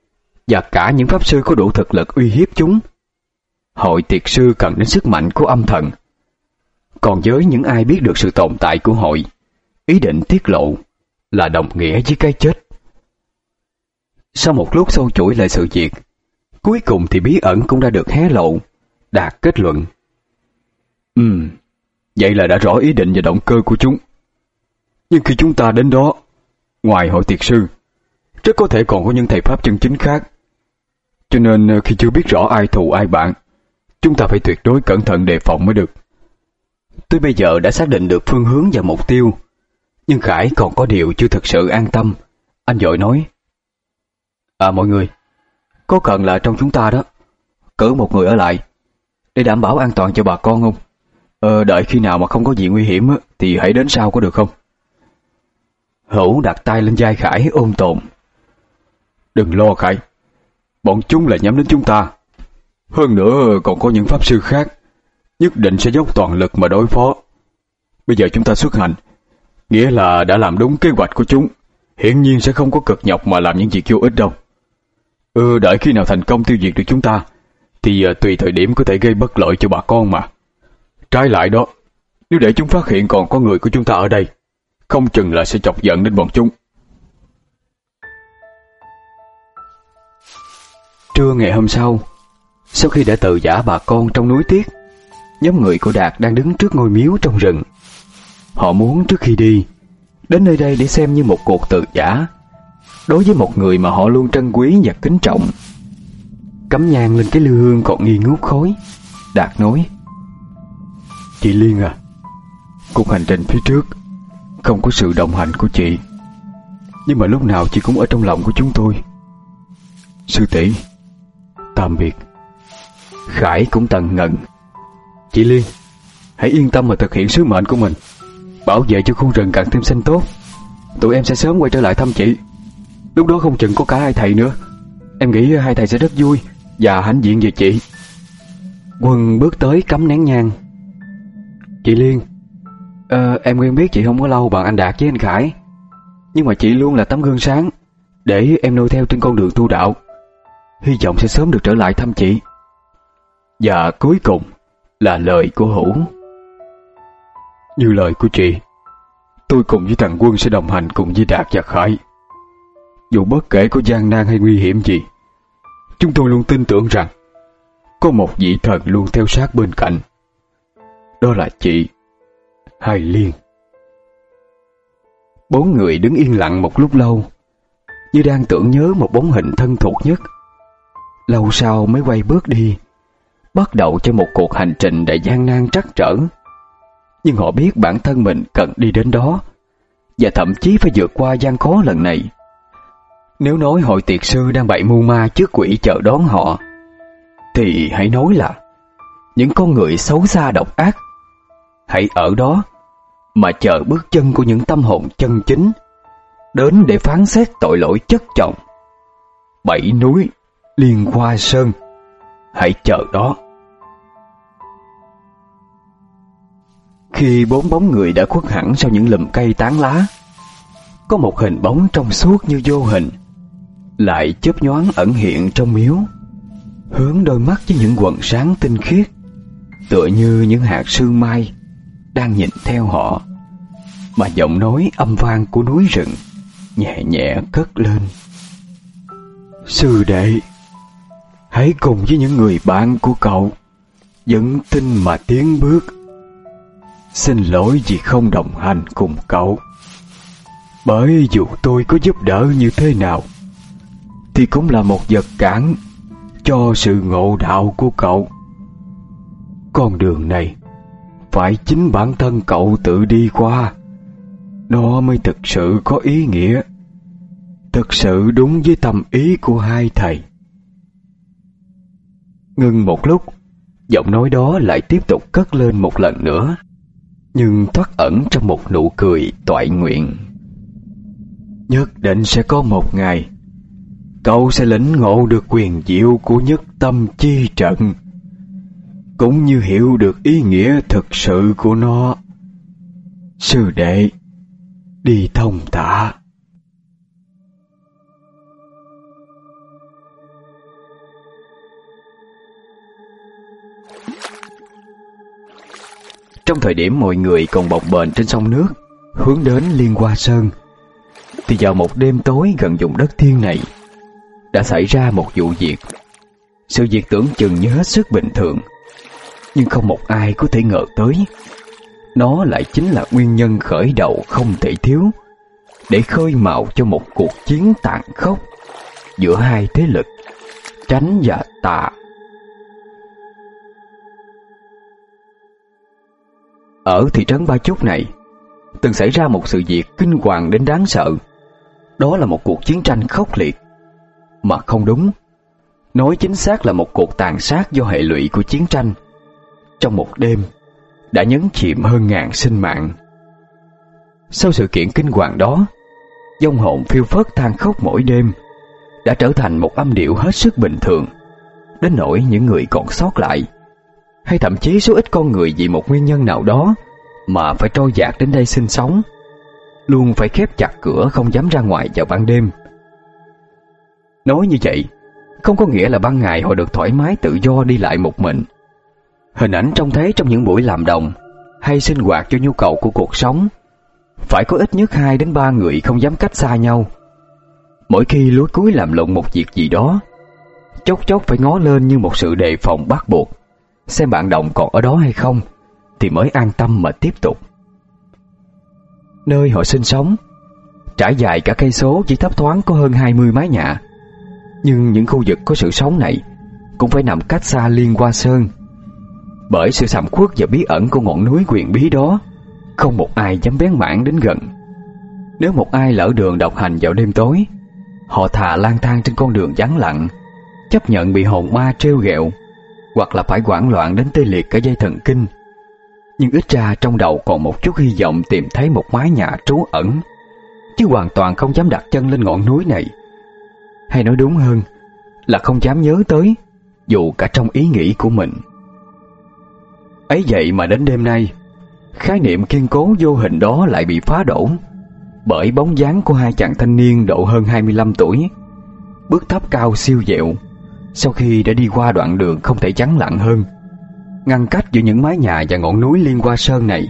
và cả những pháp sư có đủ thực lực uy hiếp chúng. Hội tiệt sư cần đến sức mạnh của âm thần. Còn với những ai biết được sự tồn tại của hội, ý định tiết lộ là đồng nghĩa với cái chết. Sau một lúc sâu chuỗi lại sự việc, cuối cùng thì bí ẩn cũng đã được hé lộ. Đạt kết luận: Ừm, vậy là đã rõ ý định và động cơ của chúng. Nhưng khi chúng ta đến đó, ngoài hội tiệt sư, rất có thể còn có những thầy pháp chân chính khác. Cho nên khi chưa biết rõ ai thù ai bạn, chúng ta phải tuyệt đối cẩn thận đề phòng mới được. Tôi bây giờ đã xác định được phương hướng và mục tiêu, nhưng Khải còn có điều chưa thực sự an tâm. Anh vội nói: À mọi người, có cần là trong chúng ta đó cử một người ở lại để đảm bảo an toàn cho bà con không? Ờ, đợi khi nào mà không có gì nguy hiểm thì hãy đến sau có được không? Hữu đặt tay lên vai Khải ôn tồn: Đừng lo Khải, bọn chúng là nhắm đến chúng ta. Hơn nữa còn có những pháp sư khác nhất định sẽ dốc toàn lực mà đối phó. Bây giờ chúng ta xuất hành, nghĩa là đã làm đúng kế hoạch của chúng, hiển nhiên sẽ không có cực nhọc mà làm những việc vô ích đâu. Ừ, đợi khi nào thành công tiêu diệt được chúng ta thì tùy thời điểm có thể gây bất lợi cho bà con mà. Trái lại đó, nếu để chúng phát hiện còn có người của chúng ta ở đây, không chừng là sẽ chọc giận đến bọn chúng. Trưa ngày hôm sau, sau khi đã từ giã bà con trong núi Tiết, nhóm người của Đạt đang đứng trước ngôi miếu trong rừng. Họ muốn trước khi đi đến nơi đây để xem như một cuộc từ giã đối với một người mà họ luôn trân quý và kính trọng. Cắm nhang lên cái lư hương còn nghi ngút khói, Đạt nói: Chị Liên à, cuộc hành trình phía trước không có sự đồng hành của chị, nhưng mà lúc nào chị cũng ở trong lòng của chúng tôi. Sư tỷ, tạm biệt. Khải cũng tần ngần: Chị Liên, hãy yên tâm mà thực hiện sứ mệnh của mình, bảo vệ cho khu rừng càng thêm xanh tốt. Tụi em sẽ sớm quay trở lại thăm chị. Lúc đó không chừng có cả hai thầy nữa. Em nghĩ hai thầy sẽ rất vui và hãnh diện về chị. Quân bước tới cắm nén nhang: Chị Liên, ờ, em quen biết chị không có lâu bằng anh Đạt với anh Khải, nhưng mà chị luôn là tấm gương sáng để em noi theo trên con đường tu đạo. Hy vọng sẽ sớm được trở lại thăm chị. Và cuối cùng là lời của Hữu: Như lời của chị, tôi cùng với thằng Quân sẽ đồng hành cùng với Đạt và Khải. Dù bất kể có gian nan hay nguy hiểm gì, chúng tôi luôn tin tưởng rằng có một vị thần luôn theo sát bên cạnh. Đó là chị Hai Liên. Bốn người đứng yên lặng một lúc lâu, như đang tưởng nhớ một bóng hình thân thuộc nhất. Lâu sau mới quay bước đi, bắt đầu cho một cuộc hành trình đầy gian nan trắc trở. Nhưng họ biết bản thân mình cần đi đến đó, và thậm chí phải vượt qua gian khó lần này. Nếu nói hội tiệt sư đang bày mưu ma trước quỷ chờ đón họ, thì hãy nói là những con người xấu xa độc ác hãy ở đó mà chờ bước chân của những tâm hồn chân chính đến để phán xét tội lỗi chất chồng. Bảy núi Liên Hoa Sơn, hãy chờ đó. Khi bốn bóng người đã khuất hẳn sau những lùm cây tán lá, có một hình bóng trong suốt như vô hình lại chớp nhoáng ẩn hiện trong miếu, hướng đôi mắt với những quầng sáng tinh khiết, tựa như những hạt sương mai đang nhìn theo họ, mà giọng nói âm vang của núi rừng nhẹ nhẹ cất lên: Sư đệ, hãy cùng với những người bạn của cậu dẫn tin mà tiến bước. Xin lỗi vì không đồng hành cùng cậu, bởi dù tôi có giúp đỡ như thế nào thì cũng là một vật cản cho sự ngộ đạo của cậu. Con đường này phải chính bản thân cậu tự đi qua, nó mới thực sự có ý nghĩa, thực sự đúng với tâm ý của hai thầy. Ngưng một lúc, giọng nói đó lại tiếp tục cất lên một lần nữa, nhưng thoắt ẩn trong một nụ cười toại nguyện: Nhất định sẽ có một ngày cậu sẽ lĩnh ngộ được quyền diệu của nhất tâm chi trận, cũng như hiểu được ý nghĩa thực sự của nó. Sư đệ, đi thông thả. Trong thời điểm mọi người còn bồng bềnh trên sông nước hướng đến Liên Hoa Sơn, thì vào một đêm tối gần vùng đất thiên này đã xảy ra một vụ việc. Sự việc tưởng chừng như hết sức bình thường, nhưng không một ai có thể ngờ tới nó lại chính là nguyên nhân khởi đầu không thể thiếu để khơi mào cho một cuộc chiến tàn khốc giữa hai thế lực chánh và tà. Ở thị trấn Ba Chúc này từng xảy ra một sự việc kinh hoàng đến đáng sợ. Đó là một cuộc chiến tranh khốc liệt, mà không đúng, nói chính xác là một cuộc tàn sát do hệ lụy của chiến tranh. Trong một đêm đã nhấn chìm hơn ngàn sinh mạng. Sau sự kiện kinh hoàng đó, vong hồn phiêu phất than khóc mỗi đêm đã trở thành một âm điệu hết sức bình thường, đến nỗi những người còn sót lại, hay thậm chí số ít con người vì một nguyên nhân nào đó mà phải trôi dạt đến đây sinh sống, luôn phải khép chặt cửa không dám ra ngoài vào ban đêm. Nói như vậy không có nghĩa là ban ngày họ được thoải mái tự do đi lại một mình. Hình ảnh trông thấy trong những buổi làm đồng hay sinh hoạt cho nhu cầu của cuộc sống, phải có ít nhất hai đến ba người không dám cách xa nhau. Mỗi khi lúi cúi làm lụng một việc gì đó, chốc chốc phải ngó lên như một sự đề phòng bắt buộc, xem bạn đồng còn ở đó hay không, thì mới an tâm mà tiếp tục. Nơi họ sinh sống trải dài cả cây số, chỉ thấp thoáng có hơn hai mươi mái nhà, nhưng những khu vực có sự sống này cũng phải nằm cách xa Liên Hoa Sơn. Bởi sự sầm uất và bí ẩn của ngọn núi huyền bí đó, không một ai dám bén mảng đến gần. Nếu một ai lỡ đường độc hành vào đêm tối, họ thà lang thang trên con đường vắng lặng, chấp nhận bị hồn ma trêu ghẹo, hoặc là phải hoảng loạn đến tê liệt cả dây thần kinh, nhưng ít ra trong đầu còn một chút hy vọng tìm thấy một mái nhà trú ẩn, chứ hoàn toàn không dám đặt chân lên ngọn núi này. Hay nói đúng hơn là không dám nhớ tới, dù cả trong ý nghĩ của mình. Ấy vậy mà đến đêm nay, khái niệm kiên cố vô hình đó lại bị phá đổ bởi bóng dáng của hai chàng thanh niên độ hơn hai mươi lăm tuổi, bước thấp cao siêu dẹo, sau khi đã đi qua đoạn đường không thể vắng lặng hơn, ngăn cách giữa những mái nhà và ngọn núi Liên Hoa Sơn này.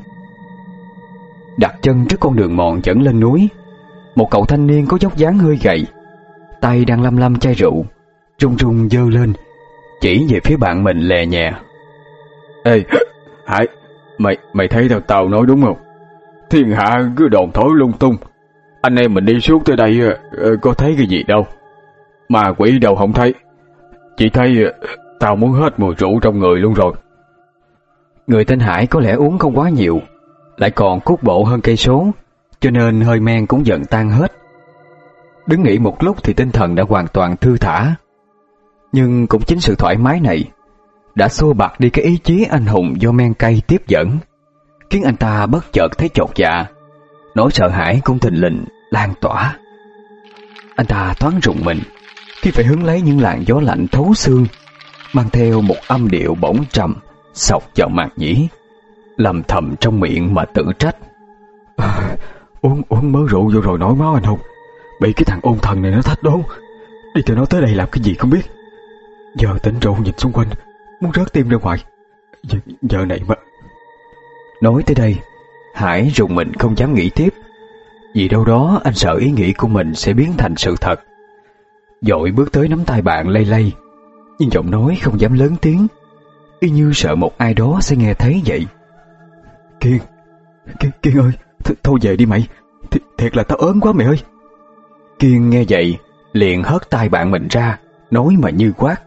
Đặt chân trước con đường mòn dẫn lên núi, một cậu thanh niên có dốc dáng hơi gầy, tay đang lăm lăm chai rượu, run run giơ lên, chỉ về phía bạn mình lè nhẹ. Ê, Hải, mày mày thấy theo tao nói đúng không? Thiên hạ cứ đồn thổi lung tung. Anh em mình đi suốt tới đây có thấy cái gì đâu. Mà quỷ đâu không thấy. Chỉ thấy tao muốn hết mùi rượu trong người luôn rồi. Người tên Hải có lẽ uống không quá nhiều, lại còn cút bộ hơn cây số, cho nên hơi men cũng dần tan hết. Đứng nghỉ một lúc thì tinh thần đã hoàn toàn thư thả. Nhưng cũng chính sự thoải mái này đã xua bạc đi cái ý chí anh hùng do men cay tiếp dẫn, khiến anh ta bất chợt thấy chột dạ, nỗi sợ hãi cũng thình lình lan tỏa. Anh ta thoáng rùng mình khi phải hứng lấy những làn gió lạnh thấu xương, mang theo một âm điệu bỗng trầm xộc vào màng nhĩ, lầm thầm trong miệng mà tự trách. À, uống uống mớ rượu vô rồi nổi máu anh hùng, bị cái thằng ôn thần này nó thách đố, đi từ nó tới đây làm cái gì không biết. Giờ tỉnh rượu nhìn xung quanh muốn rớt tim ra ngoài. Giờ, giờ này mà. Nói tới đây, Hải rùng mình không dám nghĩ tiếp, vì đâu đó anh sợ ý nghĩ của mình sẽ biến thành sự thật. Vội bước tới nắm tay bạn lay lay, nhưng giọng nói không dám lớn tiếng, y như sợ một ai đó sẽ nghe thấy vậy. Kiên, Kiên, Kiên ơi, th thôi về đi mày, th thiệt là tao ớn quá mày ơi. Kiên nghe vậy liền hất tay bạn mình ra, nói mà như quát.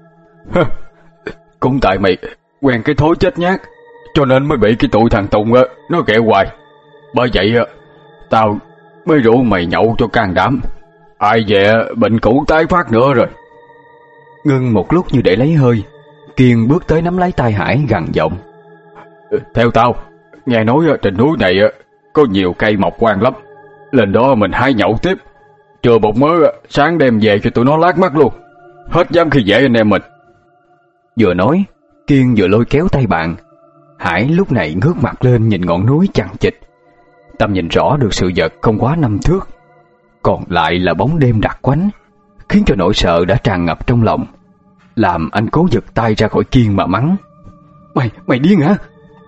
Cũng tại mày quen cái thối chết nhát, cho nên mới bị cái tụi thằng Tùng nó ghẹo hoài. Bởi vậy tao mới rủ mày nhậu cho can đảm, ai dè bệnh cũ tái phát nữa rồi. Ngưng một lúc như để lấy hơi, Kiên bước tới nắm lấy tay Hải gằn giọng. Theo tao, nghe nói trên núi này có nhiều cây mọc quan lắm, lên đó mình hái nhậu tiếp, chừa một mớ sáng đem về cho tụi nó lát mắt luôn, hết dám khi dễ anh em mình. Vừa nói, Kiên vừa lôi kéo tay bạn. Hải lúc này ngước mặt lên nhìn ngọn núi chằng chịt, tầm nhìn rõ được sự vật không quá năm thước, còn lại là bóng đêm đặc quánh, khiến cho nỗi sợ đã tràn ngập trong lòng, làm anh cố giật tay ra khỏi Kiên mà mắng. Mày, mày điên hả?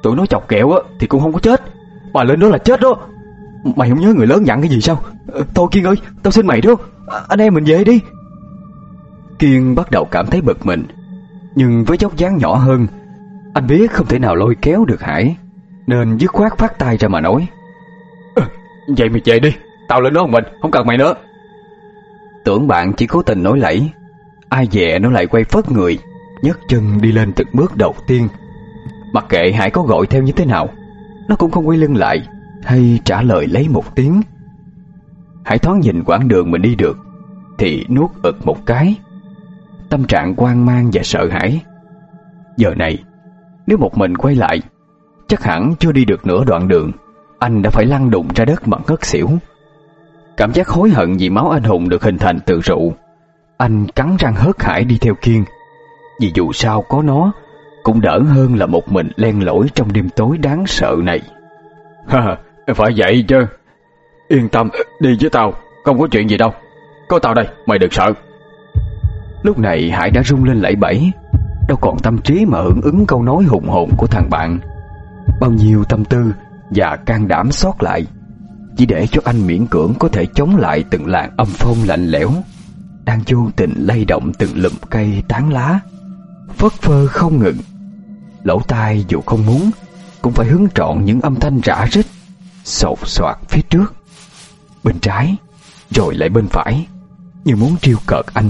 Tụi nó chọc kẹo á thì cũng không có chết, mà lên đó là chết đó. Mày không nhớ người lớn dặn cái gì sao? Thôi Kiên ơi, tao xin mày đó, anh em mình về đi. Kiên bắt đầu cảm thấy bực mình, nhưng với dốc dáng nhỏ hơn, anh biết không thể nào lôi kéo được Hải, nên dứt khoát phát tay ra mà nói: à, vậy mày về đi, tao lên đó một mình, không cần mày nữa. Tưởng bạn chỉ cố tình nói lẫy, ai dè nó lại quay phớt người, nhấc chân đi lên từng bước đầu tiên. Mặc kệ Hải có gọi theo như thế nào, nó cũng không quay lưng lại hay trả lời lấy một tiếng. Hải thoáng nhìn quãng đường mình đi được thì nuốt ực một cái, tâm trạng hoang mang và sợ hãi. Giờ này nếu một mình quay lại, chắc hẳn chưa đi được nửa đoạn đường, anh đã phải lăn đùng ra đất mà ngất xỉu. Cảm giác hối hận vì máu anh hùng được hình thành từ rượu, anh cắn răng hớt Hải đi theo Kiên, vì dù sao có nó cũng đỡ hơn là một mình len lỏi trong đêm tối đáng sợ này. Ha, phải vậy chứ. Yên tâm, đi với tao, không có chuyện gì đâu. Có tao đây, mày đừng sợ. Lúc này Hải đã rung lên lẩy bẩy, đâu còn tâm trí mà hưởng ứng câu nói hùng hồn của thằng bạn. Bao nhiêu tâm tư và can đảm sót lại, chỉ để cho anh miễn cưỡng có thể chống lại từng làn âm phong lạnh lẽo đang vô tình lay động từng lùm cây tán lá, phất phơ không ngừng. Lỗ tai dù không muốn cũng phải hứng trọn những âm thanh rã rít, sột soạt phía trước, bên trái, rồi lại bên phải, như muốn trêu cợt anh.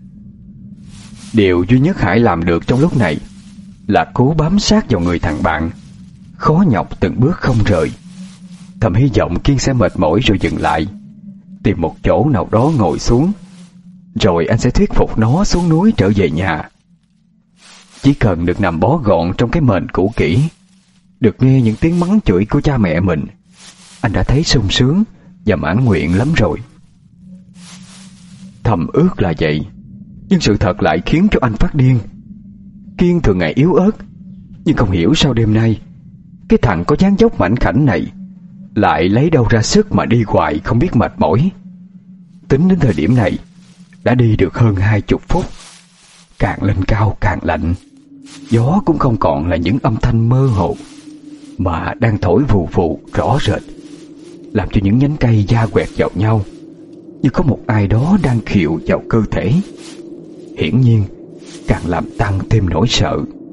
Điều duy nhất Hải làm được trong lúc này là cố bám sát vào người thằng bạn, khó nhọc từng bước không rời, thầm hy vọng Kiên sẽ mệt mỏi rồi dừng lại, tìm một chỗ nào đó ngồi xuống, rồi anh sẽ thuyết phục nó xuống núi trở về nhà. Chỉ cần được nằm bó gọn trong cái mền cũ kỹ, được nghe những tiếng mắng chửi của cha mẹ mình, anh đã thấy sung sướng và mãn nguyện lắm rồi. Thầm ước là vậy, nhưng sự thật lại khiến cho anh phát điên. Kiên thường ngày yếu ớt, nhưng không hiểu sao đêm nay cái thằng có dáng dốc mảnh khảnh này lại lấy đâu ra sức mà đi hoài không biết mệt mỏi. Tính đến thời điểm này đã đi được hơn hai chục phút, càng lên cao càng lạnh. Gió cũng không còn là những âm thanh mơ hồ, mà đang thổi vù vù rõ rệt, làm cho những nhánh cây da quẹt vào nhau, như có một ai đó đang khịu vào cơ thể. Hiển nhiên càng làm tăng thêm nỗi sợ.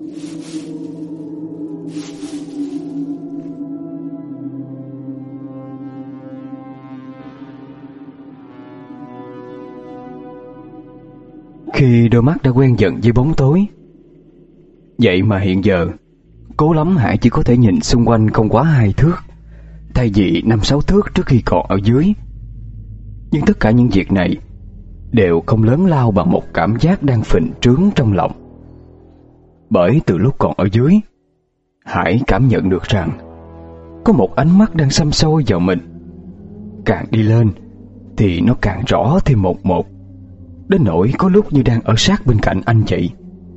Khi đôi mắt đã quen dần với bóng tối, vậy mà hiện giờ cố lắm Hải chỉ có thể nhìn xung quanh không quá hai thước, thay vì năm sáu thước trước khi còn ở dưới. Nhưng tất cả những việc này đều không lớn lao bằng một cảm giác đang phình trướng trong lòng. Bởi từ lúc còn ở dưới, Hải cảm nhận được rằng có một ánh mắt đang xăm soi vào mình. Càng đi lên thì nó càng rõ thêm một một, đến nỗi có lúc như đang ở sát bên cạnh anh vậy.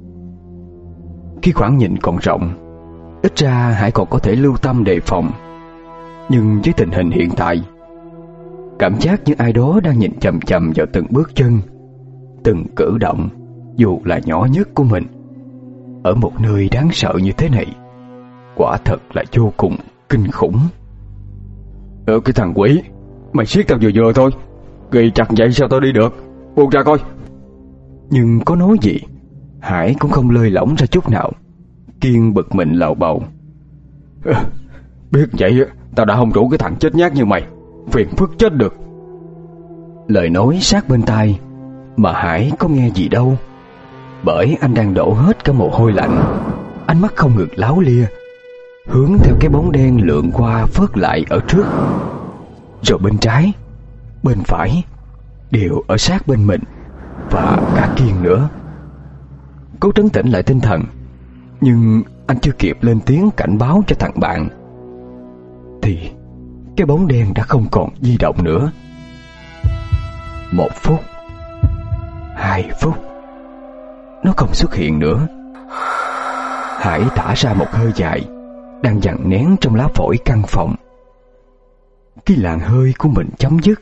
Khi khoảng nhìn còn rộng, ít ra Hải còn có thể lưu tâm đề phòng. Nhưng với tình hình hiện tại, cảm giác như ai đó đang nhìn chằm chằm vào từng bước chân, từng cử động dù là nhỏ nhất của mình, ở một nơi đáng sợ như thế này, quả thật là vô cùng kinh khủng. Ờ cái thằng quỷ, mày siết tao vừa vừa thôi, ghi chặt vậy sao tao đi được, buông ra coi. Nhưng có nói gì, Hải cũng không lơi lỏng ra chút nào. Kiên bực mình lầu bầu: à, biết vậy tao đã không rủ cái thằng chết nhát như mày, phiền phức chết được. Lời nói sát bên tai mà Hải có nghe gì đâu, bởi anh đang đổ hết cả mồ hôi lạnh, ánh mắt không ngừng láo lia, hướng theo cái bóng đen lượn qua phớt lại ở trước, rồi bên trái, bên phải đều ở sát bên mình, và cả Kiên nữa. Cố trấn tĩnh lại tinh thần, nhưng anh chưa kịp lên tiếng cảnh báo cho thằng bạn thì cái bóng đen đã không còn di động nữa. Một phút, hai phút, nó không xuất hiện nữa. Hải thả ra một hơi dài đang dằn nén trong lá phổi căn phòng. Khi làn hơi của mình chấm dứt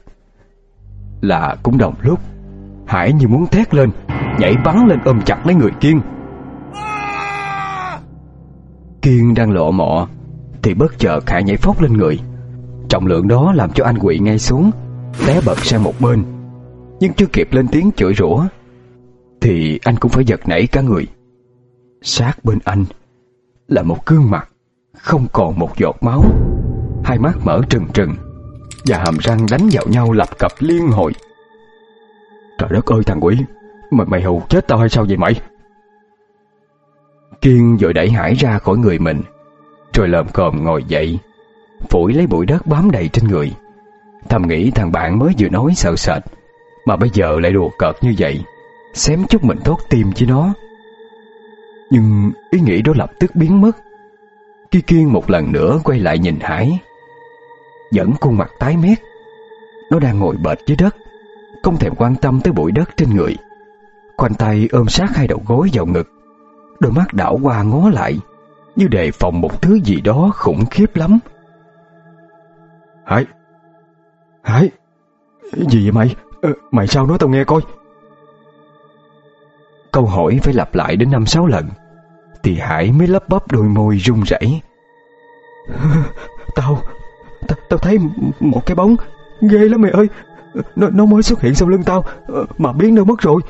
là cũng đồng lúc Hải như muốn thét lên, nhảy bắn lên ôm chặt lấy người Kiên. Kiên đang lọ mọ thì bất chợt Hải nhảy phóc lên người. Trọng lượng đó làm cho anh quỵ ngay xuống, té bật sang một bên. Nhưng chưa kịp lên tiếng chửi rủa thì anh cũng phải giật nảy cả người. Sát bên anh là một gương mặt không còn một giọt máu, hai mắt mở trừng trừng và hàm răng đánh vào nhau lập cập liên hồi. Trời đất ơi thằng quỷ, mày, mày hù chết tao hay sao vậy mày? Kiên vội đẩy Hải ra khỏi người mình, rồi lồm cồm ngồi dậy, phủi lấy bụi đất bám đầy trên người. Thầm nghĩ thằng bạn mới vừa nói sợ sệt mà bây giờ lại đùa cợt như vậy, xém chút mình thốt tim với nó. Nhưng ý nghĩ đó lập tức biến mất khi Kiên một lần nữa quay lại nhìn Hải. Vẫn khuôn mặt tái mét, nó đang ngồi bệt dưới đất, không thèm quan tâm tới bụi đất trên người. Khoanh tay ôm sát hai đầu gối vào ngực, đôi mắt đảo qua ngó lại như đề phòng một thứ gì đó khủng khiếp lắm. Hải, Hải, gì vậy mày? Ờ, mày sao nói tao nghe coi. Câu hỏi phải lặp lại đến năm sáu lần thì Hải mới lắp bắp đôi môi run rẩy. Tao, tao, tao thấy một cái bóng ghê lắm mày ơi. Nó, nó mới xuất hiện sau lưng tao mà biến đâu mất rồi.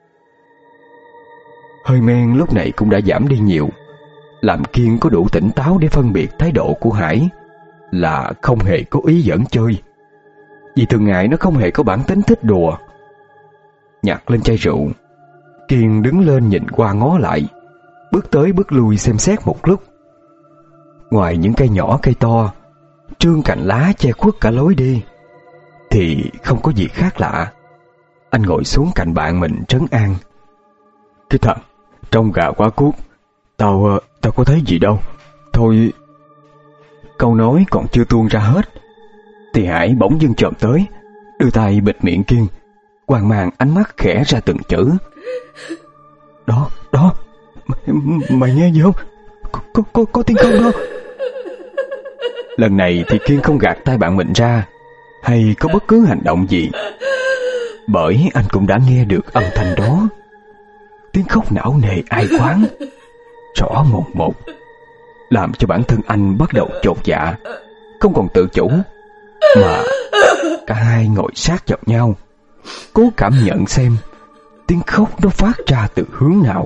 Hơi men lúc này cũng đã giảm đi nhiều, làm Kiên có đủ tỉnh táo để phân biệt thái độ của Hải là không hề có ý giỡn chơi. Vì thường ngày nó không hề có bản tính thích đùa. Nhặt lên chai rượu, Kiên đứng lên nhìn qua ngó lại, bước tới bước lui xem xét một lúc. Ngoài những cây nhỏ cây to trương cành lá che khuất cả lối đi thì không có gì khác lạ. Anh ngồi xuống cạnh bạn mình trấn an. Cái thằng trông gà quá cuốc, Tao Tao có thấy gì đâu. Thôi. Câu nói còn chưa tuôn ra hết thì Hải bỗng dưng chồm tới, đưa tay bịt miệng Kiên, hoang mang ánh mắt khẽ ra từng chữ. Đó, đó, mày, mày nghe gì không? Có, có, có, có tiếng không đó. Lần này thì Kiên không gạt tay bạn mình ra hay có bất cứ hành động gì, bởi anh cũng đã nghe được âm thanh đó. Tiếng khóc não nề ai oán, rõ mồn một, làm cho bản thân anh bắt đầu chột dạ, không còn tự chủ, mà cả hai ngồi sát vào nhau, cố cảm nhận xem tiếng khóc nó phát ra từ hướng nào.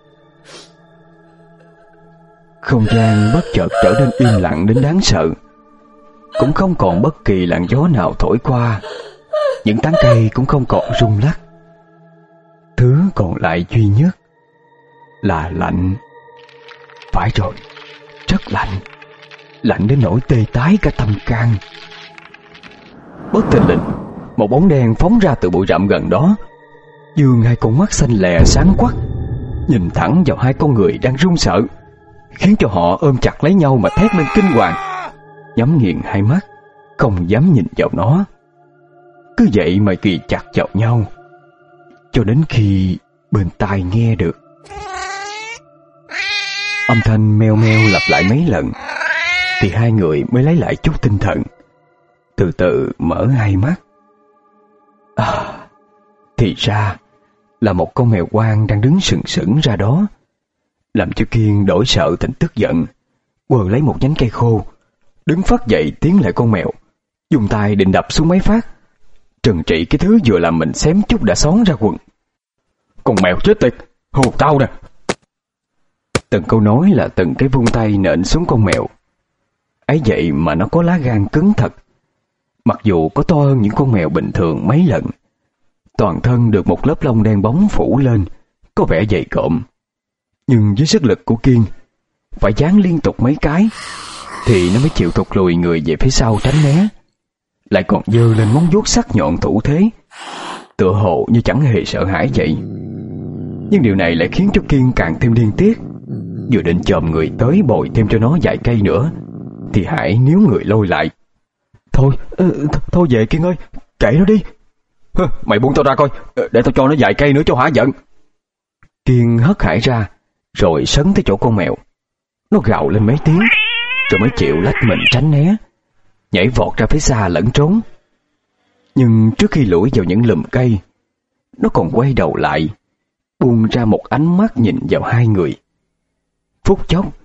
Không gian bất chợt trở nên im lặng đến đáng sợ. Cũng không còn bất kỳ làn gió nào thổi qua, những tán cây cũng không còn rung lắc. Thứ còn lại duy nhất là lạnh. Phải rồi, rất lạnh, lạnh đến nỗi tê tái cả tâm can. Bất thình lình, một bóng đen phóng ra từ bụi rậm gần đó, dương hai con mắt xanh lè sáng quắc, nhìn thẳng vào hai con người đang run sợ, khiến cho họ ôm chặt lấy nhau mà thét lên kinh hoàng, nhắm nghiền hai mắt, không dám nhìn vào nó. Cứ vậy mà kỳ chặt vào nhau, cho đến khi bên tai nghe được âm thanh meo meo lặp lại mấy lần thì hai người mới lấy lại chút tinh thần, từ từ mở hai mắt. À, thì ra là một con mèo hoang đang đứng sừng sững ra đó, làm cho Kiên đổi sợ thành tức giận, quờ lấy một nhánh cây khô, đứng phắt dậy tiến lại con mèo, dùng tay định đập xuống mấy phát, trừng trị cái thứ vừa làm mình xém chút đã xón ra quần. Con mèo chết tiệt, hù tao nè. Từng câu nói là từng cái vung tay nện xuống con mèo. Ấy vậy mà nó có lá gan cứng thật. Mặc dù có to hơn những con mèo bình thường mấy lần, toàn thân được một lớp lông đen bóng phủ lên, có vẻ dày cộm. Nhưng với sức lực của Kiên, phải giáng liên tục mấy cái thì nó mới chịu thụt lùi người về phía sau tránh né, lại còn giơ lên móng vuốt sắc nhọn thủ thế, tựa hồ như chẳng hề sợ hãi vậy. Nhưng điều này lại khiến cho Kiên càng thêm điên tiết. Vừa định chồm người tới bồi thêm cho nó vài cây nữa thì Hải níu người lôi lại. Thôi, th- thôi về Kiên ơi, kệ nó đi. Hơ, mày buông tao ra coi, để tao cho nó vài cây nữa cho hả giận. Kiên hất Hải ra, rồi sấn tới chỗ con mèo. Nó gào lên mấy tiếng, rồi mới chịu lách mình tránh né, nhảy vọt ra phía xa lẫn trốn. Nhưng trước khi lủi vào những lùm cây, nó còn quay đầu lại, buông ra một ánh mắt nhìn vào hai người. Phút chốc,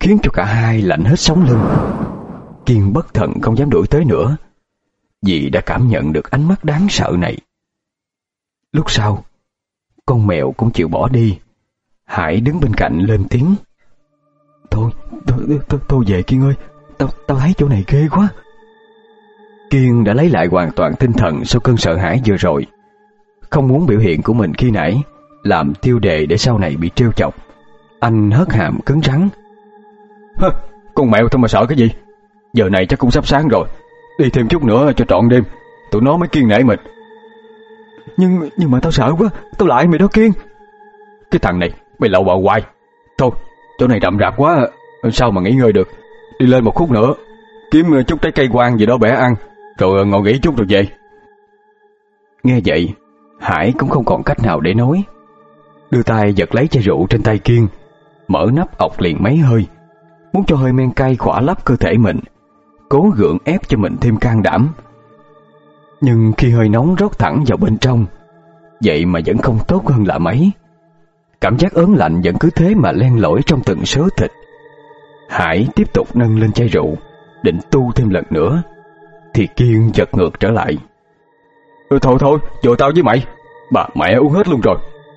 khiến cho cả hai lạnh hết sống lưng. Kiên bất thần không dám đuổi tới nữa, vì đã cảm nhận được ánh mắt đáng sợ này. Lúc sau, con mèo cũng chịu bỏ đi. Hải đứng bên cạnh lên tiếng: Thôi, tôi, tôi, tôi về Kiên ơi, tao, tao thấy chỗ này ghê quá. Kiên đã lấy lại hoàn toàn tinh thần sau cơn sợ hãi vừa rồi. Không muốn biểu hiện của mình khi nãy làm tiêu đề để sau này bị trêu chọc, anh hất hàm cứng rắn: Hơ, con mèo thôi mà sợ cái gì? Giờ này chắc cũng sắp sáng rồi, đi thêm chút nữa cho trọn đêm, tụi nó mới kiên nể mình. Nhưng nhưng mà tao sợ quá, tao lại mày đó Kiên. Cái thằng này mày lậu bạo hoài. Thôi, chỗ này rậm rạp quá, sao mà nghỉ ngơi được. Đi lên một khúc nữa, kiếm chút trái cây quang gì đó bẻ ăn, rồi ngồi nghỉ chút rồi về. Nghe vậy, Hải cũng không còn cách nào để nói. Đưa tay giật lấy chai rượu trên tay Kiên, mở nắp ọc liền mấy hơi, muốn cho hơi men cay khỏa lấp cơ thể mình, cố gượng ép cho mình thêm can đảm. Nhưng khi hơi nóng rót thẳng vào bên trong, vậy mà vẫn không tốt hơn là mấy. Cảm giác ớn lạnh vẫn cứ thế mà len lỏi trong từng xớ thịt. Hải tiếp tục nâng lên chai rượu, định tu thêm lần nữa, thì Kiên giật ngược trở lại: ừ, Thôi thôi, chờ tao với mày, bà mẹ uống hết luôn rồi.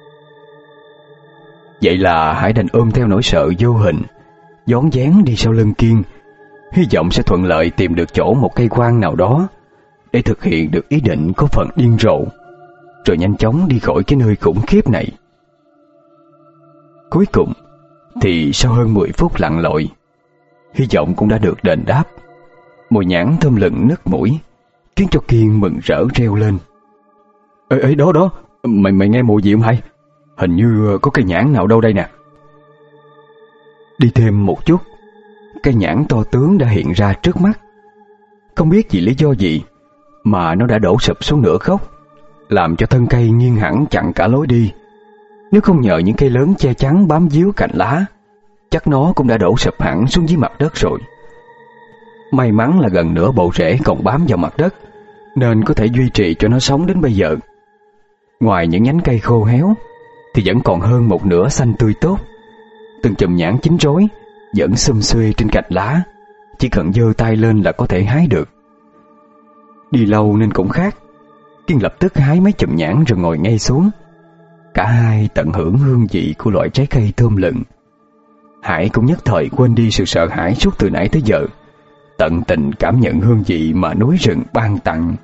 Vậy là Hải đành ôm theo nỗi sợ vô hình, vón vén đi sau lưng Kiên, hy vọng sẽ thuận lợi tìm được chỗ một cây quang nào đó để thực hiện được ý định có phần điên rồ, rồi nhanh chóng đi khỏi cái nơi khủng khiếp này. Cuối cùng thì sau hơn mười phút lặn lội, hy vọng cũng đã được đền đáp. Mùi nhãn thơm lừng nức mũi khiến cho Kiên mừng rỡ reo lên: Ê, ê đó đó, mày mày nghe mùi gì không hay? Hình như có cây nhãn nào đâu đây nè. Đi thêm một chút, cây nhãn to tướng đã hiện ra trước mắt. Không biết vì lý do gì mà nó đã đổ sụp xuống nửa gốc, làm cho thân cây nghiêng hẳn chặn cả lối đi. Nếu không nhờ những cây lớn che chắn bám víu cành lá, chắc nó cũng đã đổ sụp hẳn xuống dưới mặt đất rồi. May mắn là gần nửa bộ rễ còn bám vào mặt đất, nên có thể duy trì cho nó sống đến bây giờ. Ngoài những nhánh cây khô héo thì vẫn còn hơn một nửa xanh tươi tốt. Từng chùm nhãn chín rối vẫn xum xuê trên cành lá, chỉ cần giơ tay lên là có thể hái được. Đi lâu nên cũng khác, Kiên lập tức hái mấy chùm nhãn rồi ngồi ngay xuống. Cả hai tận hưởng hương vị của loại trái cây thơm lừng. Hải cũng nhất thời quên đi sự sợ hãi suốt từ nãy tới giờ, tận tình cảm nhận hương vị mà núi rừng ban tặng.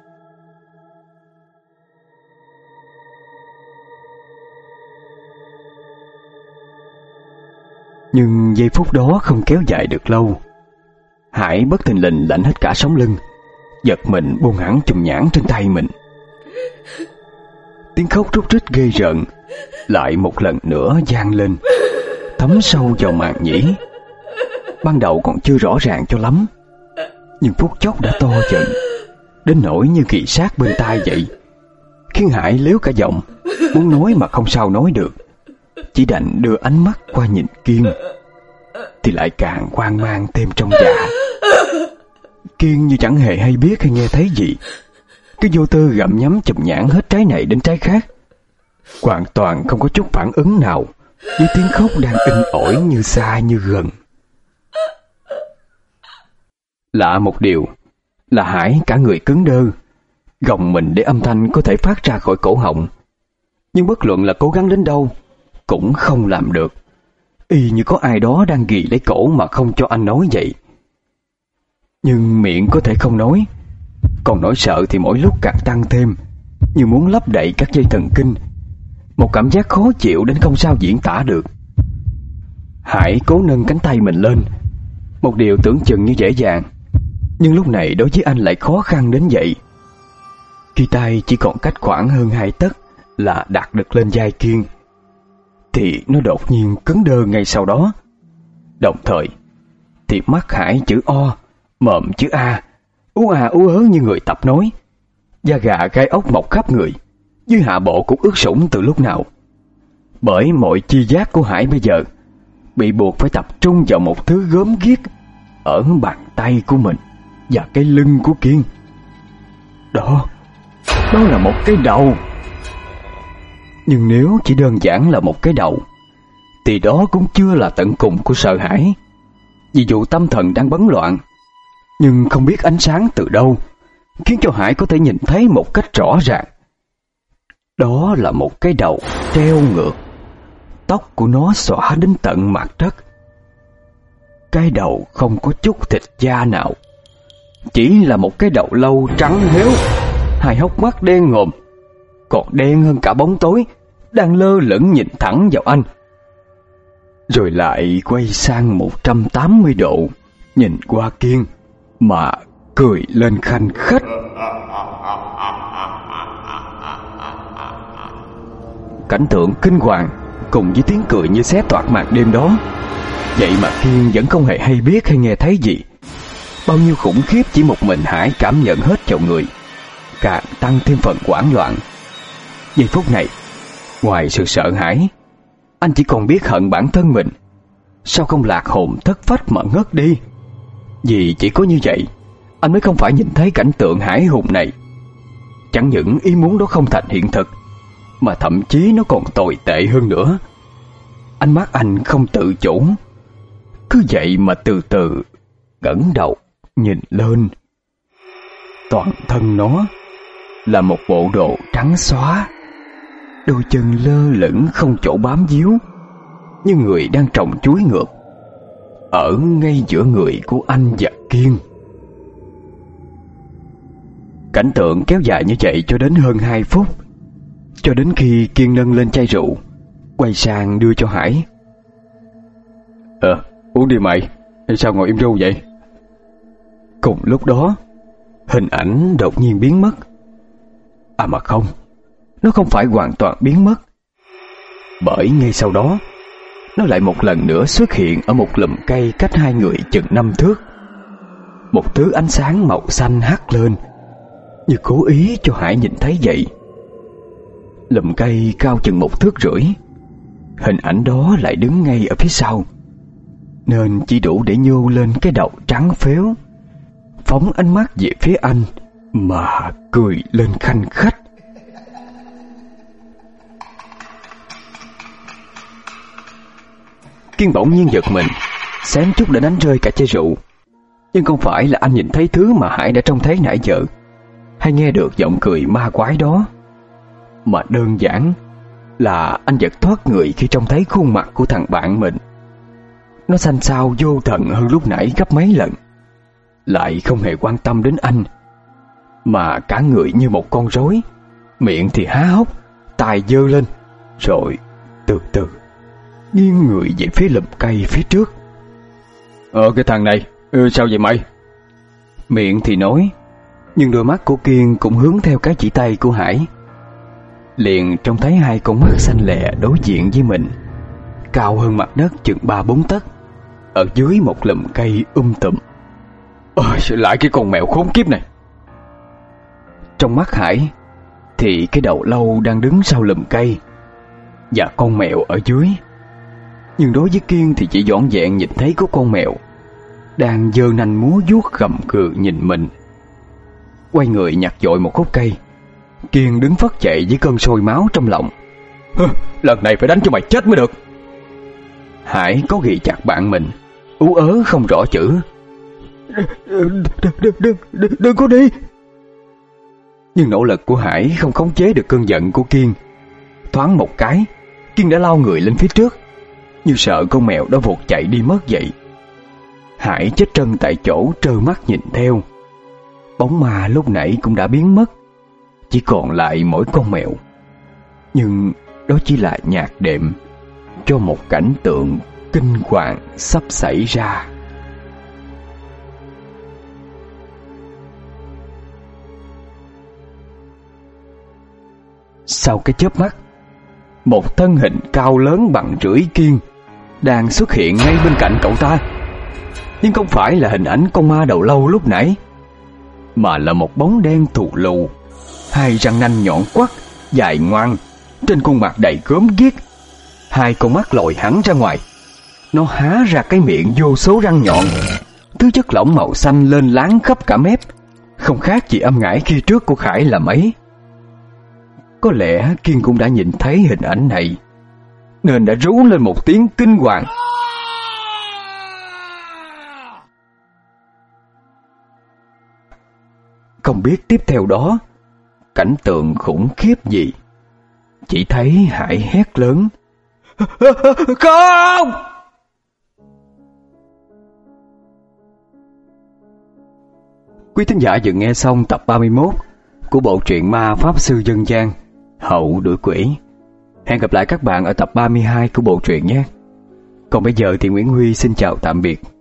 Nhưng giây phút đó không kéo dài được lâu. Hải bất thình lình lạnh hết cả sống lưng, giật mình buông hẳn chùm nhãn trên tay mình. Tiếng khóc rút rít ghê rợn lại một lần nữa vang lên, thấm sâu vào màng nhĩ. Ban đầu còn chưa rõ ràng cho lắm, nhưng phút chốc đã to dần, đến nỗi như kỳ sát bên tai vậy, khiến Hải léo cả giọng, muốn nói mà không sao nói được, chỉ đành đưa ánh mắt qua nhìn Kiên, thì lại càng hoang mang thêm trong dạ. Kiên như chẳng hề hay biết hay nghe thấy gì, cứ vô tư gặm nhấm chùm nhãn hết trái này đến trái khác, hoàn toàn không có chút phản ứng nào với tiếng khóc đang in ỏi như xa như gần. Lạ một điều là Hải cả người cứng đơ, gồng mình để âm thanh có thể phát ra khỏi cổ họng, nhưng bất luận là cố gắng đến đâu cũng không làm được, y như có ai đó đang ghì lấy cổ mà không cho anh nói vậy. Nhưng miệng có thể không nói, còn nỗi sợ thì mỗi lúc càng tăng thêm, như muốn lấp đầy các dây thần kinh, một cảm giác khó chịu đến không sao diễn tả được. Hải cố nâng cánh tay mình lên, một điều tưởng chừng như dễ dàng, nhưng lúc này đối với anh lại khó khăn đến vậy. Khi tay chỉ còn cách khoảng hơn hai tấc là đặt được lên vai Kiên, thì nó đột nhiên cứng đơ ngay sau đó. Đồng thời thì mắt Hải chữ O, mồm chữ A, ú à ú ớ như người tập nói, da gà gai ốc mọc khắp người, dưới hạ bộ cũng ướt sũng từ lúc nào. Bởi mọi chi giác của Hải bây giờ bị buộc phải tập trung vào một thứ gớm ghiếc ở bàn tay của mình và cái lưng của Kiên. Đó, đó là một cái đầu. Nhưng nếu chỉ đơn giản là một cái đầu thì đó cũng chưa là tận cùng của sợ hãi. vì dù tâm thần đang bấn loạn, nhưng không biết ánh sáng từ đâu khiến cho Hải có thể nhìn thấy một cách rõ ràng. Đó là một cái đầu treo ngược, tóc của nó xõa đến tận mặt đất. Cái đầu không có chút thịt da nào, chỉ là một cái đầu lâu trắng héo, hai hốc mắt đen ngòm, còn đen hơn cả bóng tối, đang lơ lửng nhìn thẳng vào anh. Rồi lại quay sang một trăm tám mươi độ, nhìn qua Kiên mà cười lên khanh khách. Cảnh tượng kinh hoàng cùng với tiếng cười như xé toạc màn đêm đó, vậy mà Kiên vẫn không hề hay biết hay nghe thấy gì. Bao nhiêu khủng khiếp chỉ một mình Hải cảm nhận hết vào người, càng tăng thêm phần hoảng loạn. Giây phút này, ngoài sự sợ hãi, anh chỉ còn biết hận bản thân mình. Sao không lạc hồn thất phách mà ngất đi? Vì chỉ có như vậy, anh mới không phải nhìn thấy cảnh tượng hãi hùng này. Chẳng những ý muốn đó không thành hiện thực, mà thậm chí nó còn tồi tệ hơn nữa. Ánh mắt anh không tự chủ, cứ vậy mà từ từ ngẩng đầu nhìn lên. Toàn thân nó là một bộ đồ trắng xóa, đôi chân lơ lửng không chỗ bám víu, như người đang trồng chuối ngược, ở ngay giữa người của anh và Kiên. Cảnh tượng kéo dài như vậy cho đến hơn hai phút, cho đến khi Kiên nâng lên chai rượu, quay sang đưa cho Hải. Ờ, uống đi mày, sao ngồi im ru vậy? Cùng lúc đó, hình ảnh đột nhiên biến mất. À mà không, nó không phải hoàn toàn biến mất, bởi ngay sau đó nó lại một lần nữa xuất hiện ở một lùm cây cách hai người chừng năm thước. Một thứ ánh sáng màu xanh hắt lên, như cố ý cho Hải nhìn thấy vậy. Lùm cây cao chừng một thước rưỡi, hình ảnh đó lại đứng ngay ở phía sau, nên chỉ đủ để nhô lên cái đầu trắng phếu, phóng ánh mắt về phía anh mà cười lên khanh khách. Kiên bỗng nhiên giật mình, xém chút đã đánh rơi cả chai rượu. Nhưng không phải là anh nhìn thấy thứ mà Hải đã trông thấy nãy giờ, hay nghe được giọng cười ma quái đó, mà đơn giản là anh giật thoát người khi trông thấy khuôn mặt của thằng bạn mình. Nó xanh xao vô thần hơn lúc nãy gấp mấy lần, lại không hề quan tâm đến anh, mà cả người như một con rối, miệng thì há hốc, tai giơ lên, rồi từ từ nghiêng người về phía lùm cây phía trước. Ờ cái thằng này, ừ, sao vậy mày? Miệng thì nói, nhưng đôi mắt của Kiên cũng hướng theo cái chỉ tay của Hải. Liền trông thấy hai con mắt xanh lè đối diện với mình, cao hơn mặt đất chừng ba bốn tấc, ở dưới một lùm cây um tùm. Ôi, lại cái con mèo khốn kiếp này. Trong mắt Hải thì cái đầu lâu đang đứng sau lùm cây, và con mèo ở dưới. Nhưng đối với Kiên thì chỉ vỏn vẹn nhìn thấy có con mèo đang giơ nanh múa vuốt gầm gừ nhìn mình. Quay người nhặt dội một khúc cây, Kiên đứng phất dậy với cơn sôi máu trong lòng. Lần này phải đánh cho mày chết mới được. Hải có ghi chặt bạn mình, ú ớ không rõ chữ. Đừng, đừng, đừng, đừng, đừng có đi. Nhưng nỗ lực của Hải không khống chế được cơn giận của Kiên. Thoáng một cái, Kiên đã lao người lên phía trước, như sợ con mèo đó vụt chạy đi mất vậy. Hải chết trân tại chỗ, trơ mắt nhìn theo. Bóng ma lúc nãy cũng đã biến mất, chỉ còn lại mỗi con mèo. Nhưng đó chỉ là nhạc đệm cho một cảnh tượng kinh hoàng sắp xảy ra. Sau cái chớp mắt, một thân hình cao lớn bằng rưỡi Kiên đang xuất hiện ngay bên cạnh cậu ta. Nhưng không phải là hình ảnh con ma đầu lâu lúc nãy, mà là một bóng đen thù lù, hai răng nanh nhọn quắt, dài ngoằng, trên khuôn mặt đầy gớm ghiếc, hai con mắt lồi hẳn ra ngoài. Nó há ra cái miệng vô số răng nhọn, thứ chất lỏng màu xanh lên láng khắp cả mép, không khác gì âm ngải khi trước của Khải là mấy. Có lẽ Kiên cũng đã nhìn thấy hình ảnh này, nên đã rú lên một tiếng kinh hoàng. không biết tiếp theo đó cảnh tượng khủng khiếp gì. Chỉ thấy Hải hét lớn: Không! Quý thính giả vừa nghe xong tập ba mươi mốt của bộ truyện Ma Pháp Sư Dân gian Hậu Đuổi Quỷ. Hẹn gặp lại các bạn ở tập ba mươi hai của bộ truyện nhé. Còn bây giờ thì Nguyễn Huy xin chào tạm biệt.